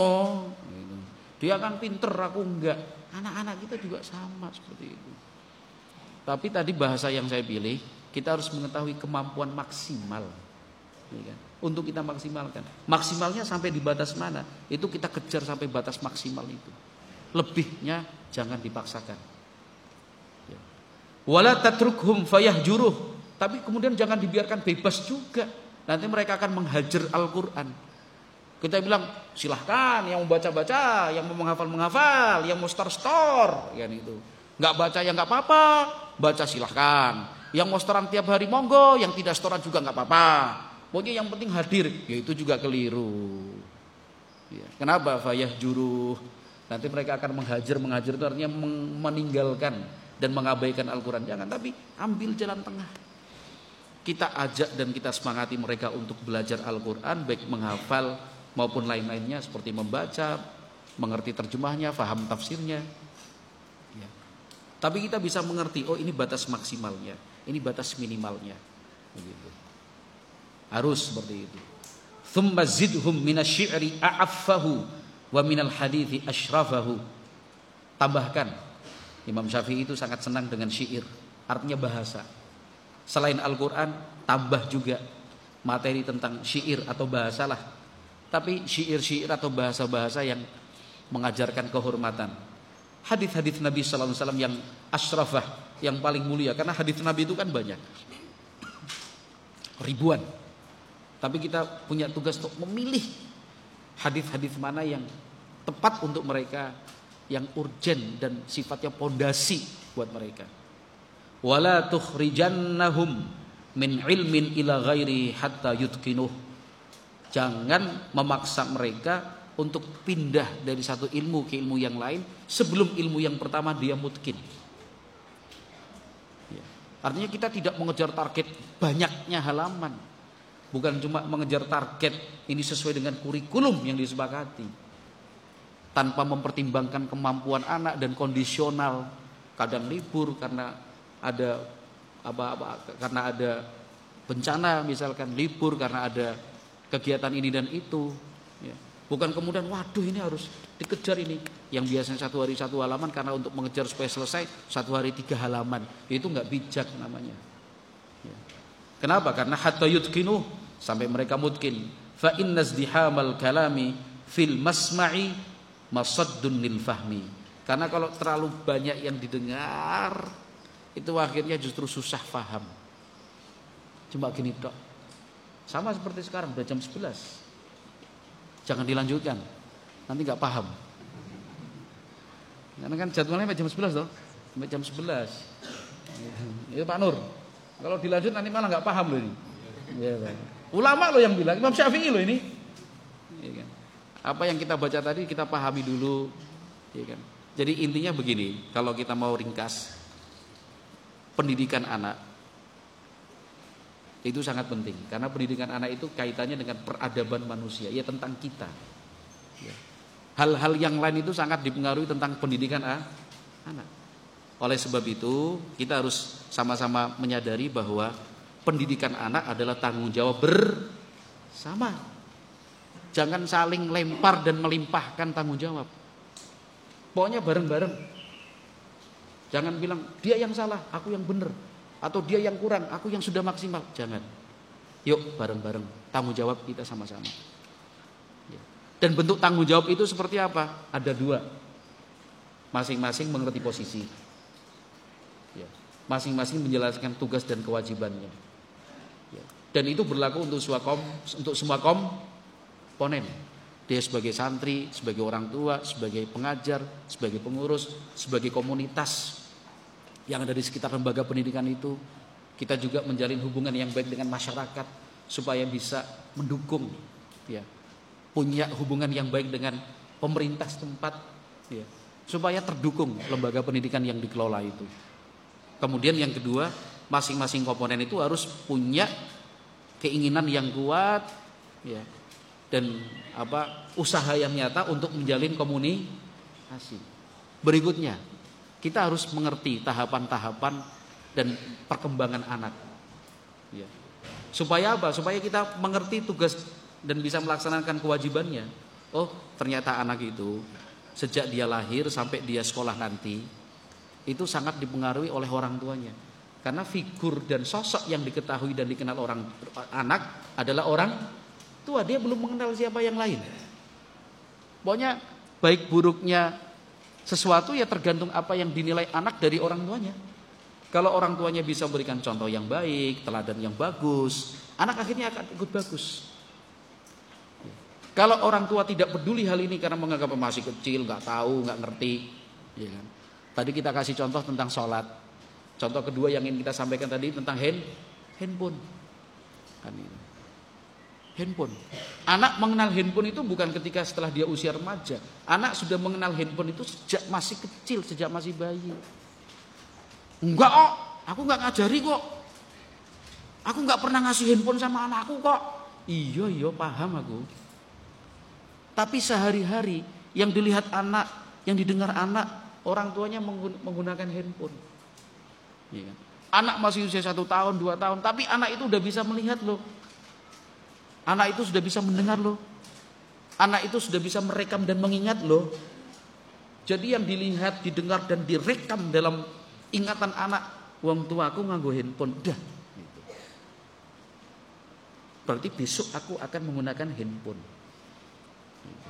Dia kan pinter, aku enggak. Anak-anak kita juga sama seperti itu. Tapi tadi bahasa yang saya pilih, kita harus mengetahui kemampuan maksimal. Ya kan? Untuk kita maksimalkan. Maksimalnya sampai di batas mana? Itu kita kejar sampai batas maksimal itu. Lebihnya jangan dipaksakan. Ya. Wala tatrukhum fayahjuruh. Tapi kemudian jangan dibiarkan bebas juga. Nanti mereka akan menghajar Al-Quran. Kita bilang silahkan yang mau baca-baca, yang mau menghafal-menghafal, yang mau store-store, ya itu. Nggak baca ya nggak apa-apa, baca silahkan. Yang mau setoran tiap hari monggo, yang tidak setoran juga nggak apa-apa. Pokoknya yang penting hadir, ya itu juga keliru. Ya. Kenapa? Fayahjuruh. Nanti mereka akan menghajar itu artinya meninggalkan dan mengabaikan Al-Quran. Jangan, tapi ambil jalan tengah. Kita ajak dan kita semangati mereka untuk belajar Al-Quran, baik menghafal maupun lain-lainnya seperti membaca, mengerti terjemahnya, faham tafsirnya. Ya. Tapi kita bisa mengerti, oh ini batas maksimalnya, ini batas minimalnya. Begitu. Harus seperti itu. Thumma zidhum minasyi'ri a'affahu wa minal hadithi ashrafahu. Tambahkan. Imam Syafi'i itu sangat senang dengan syair, artinya bahasa. Selain Al-Quran, tambah juga materi tentang syair atau bahasa lah. Tapi syair-syair atau bahasa-bahasa yang mengajarkan kehormatan. Hadis-hadis Nabi sallallahu alaihi wasallam yang asyrafah, yang paling mulia, karena hadis Nabi itu kan banyak. Ribuan. Tapi kita punya tugas untuk memilih hadis-hadis mana yang tepat untuk mereka, yang urgen dan sifatnya pondasi buat mereka. Wala tukhrijannahum min ilmin ila ghairi hatta yutqinuh. Jangan memaksa mereka untuk pindah dari satu ilmu ke ilmu yang lain sebelum ilmu yang pertama dia mutqin. Ya. Artinya kita tidak mengejar target banyaknya halaman. Bukan cuma mengejar target ini sesuai dengan kurikulum yang disepakati. Tanpa mempertimbangkan kemampuan anak dan kondisional. Kadang libur karena ada karena ada bencana, misalkan libur karena ada kegiatan ini dan itu. Ya. Bukan kemudian waduh ini harus dikejar ini. Yang biasanya 1 hari 1 halaman karena untuk mengejar supaya selesai 1 hari 3 halaman. Itu enggak bijak namanya. Ya. Kenapa? Karena hatta yutqinuh, sampai mereka mutqin. Fa inna izdihamal kalami fil masma'i masaddun lil fahmi. Karena kalau terlalu banyak yang didengar, itu akhirnya justru susah paham. Cuma gini tok. Sama seperti sekarang udah jam 11. Jangan dilanjutkan. Nanti enggak paham. Karena kan jadwalnya sampai jam 11 toh. Sampai jam 11. Ya Pak Nur. Kalau dilanjut nanti malah nggak paham loh ini. Ya, ulama loh yang bilang, Imam Syafi'i loh ini. Ya, kan? Apa yang kita baca tadi kita pahami dulu. Ya, kan? Jadi intinya begini, kalau kita mau ringkas pendidikan anak Itu sangat penting karena pendidikan anak itu kaitannya dengan peradaban manusia, ya tentang kita. Ya. Hal-hal yang lain itu sangat dipengaruhi tentang pendidikan anak. Oleh sebab itu kita harus sama-sama menyadari bahwa pendidikan anak adalah tanggung jawab bersama. Jangan saling lempar dan melimpahkan tanggung jawab. Pokoknya bareng-bareng. Jangan bilang dia yang salah, aku yang benar, atau dia yang kurang, aku yang sudah maksimal. Jangan. Yuk bareng-bareng, tanggung jawab kita sama-sama. Dan bentuk tanggung jawab itu seperti apa? Ada dua. Masing-masing mengerti posisi. Masing-masing menjelaskan tugas dan kewajibannya. Dan itu berlaku untuk semua komponen. Dia sebagai santri, sebagai orang tua, sebagai pengajar, sebagai pengurus, sebagai komunitas yang ada di sekitar lembaga pendidikan itu. Kita juga menjalin hubungan yang baik dengan masyarakat supaya bisa mendukung, ya, punya hubungan yang baik dengan pemerintah setempat, ya, supaya terdukung lembaga pendidikan yang dikelola itu. Kemudian yang kedua, masing-masing komponen itu harus punya keinginan yang kuat, ya, dan usaha yang nyata untuk menjalin komunikasi. Berikutnya, kita harus mengerti tahapan-tahapan dan perkembangan anak. Ya. Supaya apa? Supaya kita mengerti tugas dan bisa melaksanakan kewajibannya. Oh, ternyata anak itu sejak dia lahir sampai dia sekolah nanti itu sangat dipengaruhi oleh orang tuanya. Karena figur dan sosok yang diketahui dan dikenal orang anak adalah orang tua. Dia belum mengenal siapa yang lain. Pokoknya baik buruknya sesuatu ya tergantung apa yang dinilai anak dari orang tuanya. Kalau orang tuanya bisa memberikan contoh yang baik, teladan yang bagus, anak akhirnya akan ikut bagus. Kalau orang tua tidak peduli hal ini karena menganggap masih kecil, nggak tahu, nggak ngerti, ya kan? Tadi kita kasih contoh tentang sholat. Contoh kedua yang ingin kita sampaikan tadi tentang handphone. Handphone. Anak mengenal handphone itu bukan ketika setelah dia usia remaja. Anak sudah mengenal handphone itu sejak masih kecil, sejak masih bayi. Enggak kok, aku enggak ngajari kok. Aku enggak pernah ngasih handphone sama anakku kok. Iya, paham aku. Tapi sehari-hari yang dilihat anak, yang didengar anak, orang tuanya menggunakan handphone. Ya kan? Anak masih usia 1 tahun, 2 tahun, tapi anak itu udah bisa melihat loh. Anak itu sudah bisa mendengar loh. Anak itu sudah bisa merekam dan mengingat loh. Jadi yang dilihat, didengar dan direkam dalam ingatan anak, wong tua aku nganggo handphone, udah. Gitu. Berarti besok aku akan menggunakan handphone. Gitu.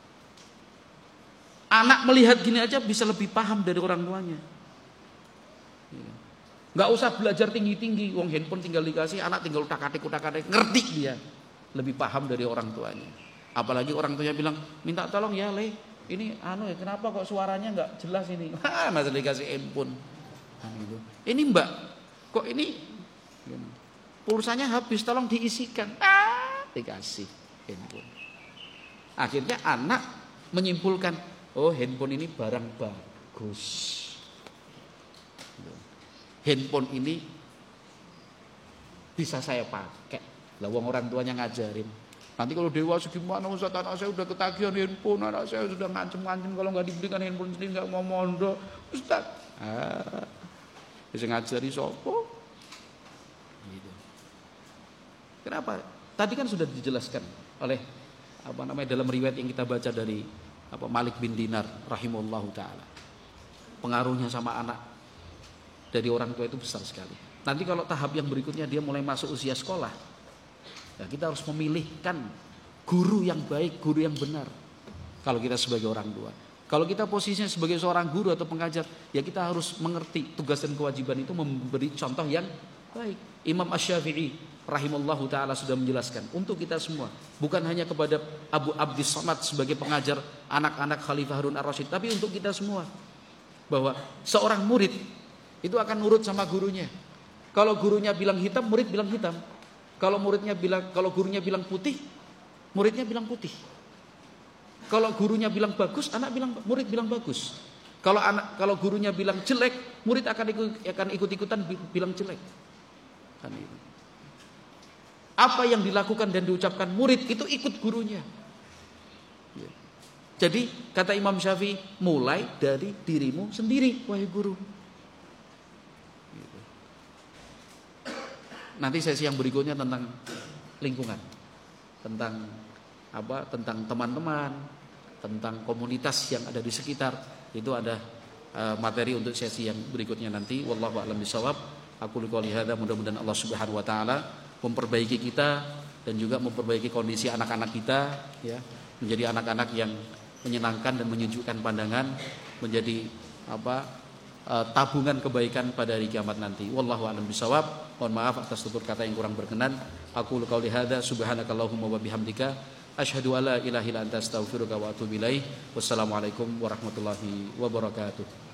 Anak melihat gini aja bisa lebih paham dari orang tuanya. Gitu. Gak usah belajar tinggi-tinggi, wong handphone tinggal dikasih, anak tinggal utak-atik, ngerti dia. Lebih paham dari orang tuanya. Apalagi orang tuanya bilang, minta tolong ya Le, ini kenapa kok suaranya gak jelas ini? Masa dikasih handphone. Gitu. Ini mbak, kok ini pulsanya habis, tolong diisikan. Dikasih handphone. Akhirnya anak menyimpulkan, oh handphone ini barang bagus. Handphone ini bisa saya pakai. Lah wong orang tuanya ngajarin. Nanti kalau dewasa gimana Ustaz, anak saya udah ketagihan handphone, anak saya sudah ngancem-ngancem kalau nggak diberikan handphone sendiri nggak mau mondok. Ustaz, bisa ngajari sopo? Gitu. Kenapa? Tadi kan sudah dijelaskan oleh dalam riwayat yang kita baca dari Malik bin Dinar rahimahullahu taala. Pengaruhnya sama anak dari orang tua itu besar sekali. Nanti kalau tahap yang berikutnya dia mulai masuk usia sekolah, ya kita harus memilihkan guru yang baik, guru yang benar. Kalau kita sebagai orang tua, kalau kita posisinya sebagai seorang guru atau pengajar, ya kita harus mengerti tugas dan kewajiban itu memberi contoh yang baik. Imam Asy-Syafi'i rahimallahu taala sudah menjelaskan untuk kita semua, bukan hanya kepada Abu Abdis Somad sebagai pengajar anak-anak Khalifah Harun Ar-Rasyid, tapi untuk kita semua, bahwa seorang murid itu akan nurut sama gurunya. Kalau gurunya bilang hitam, murid bilang hitam. Kalau gurunya bilang putih, muridnya bilang putih. Kalau gurunya bilang bagus, murid bilang bagus. Kalau gurunya bilang jelek, murid akan ikut-ikutan bilang jelek. Kan itu. Apa yang dilakukan dan diucapkan murid itu ikut gurunya. Jadi kata Imam Syafi'i, mulai dari dirimu sendiri, wahai guru. Nanti sesi yang berikutnya tentang lingkungan, tentang apa? Tentang teman-teman, tentang komunitas yang ada di sekitar. Itu ada materi untuk sesi yang berikutnya nanti. Wallahu a'lam bishawab. Aku qouli hadza, mudah-mudahan Allah Subhanahu wa taala memperbaiki kita dan juga memperbaiki kondisi anak-anak kita, ya, menjadi anak-anak yang menyenangkan dan menyejukkan pandangan, menjadi tabungan kebaikan pada hari kiamat nanti. Wallahu a'lam bishawab. Mohon maaf atas tutur kata yang kurang berkenan. Aku qouli hadza, subhanakallahumma wa bihamdika, asyhadu alla ilaha illa anta, astaghfiruka wa atubu ilaik. Wassalamualaikum warahmatullahi wabarakatuh.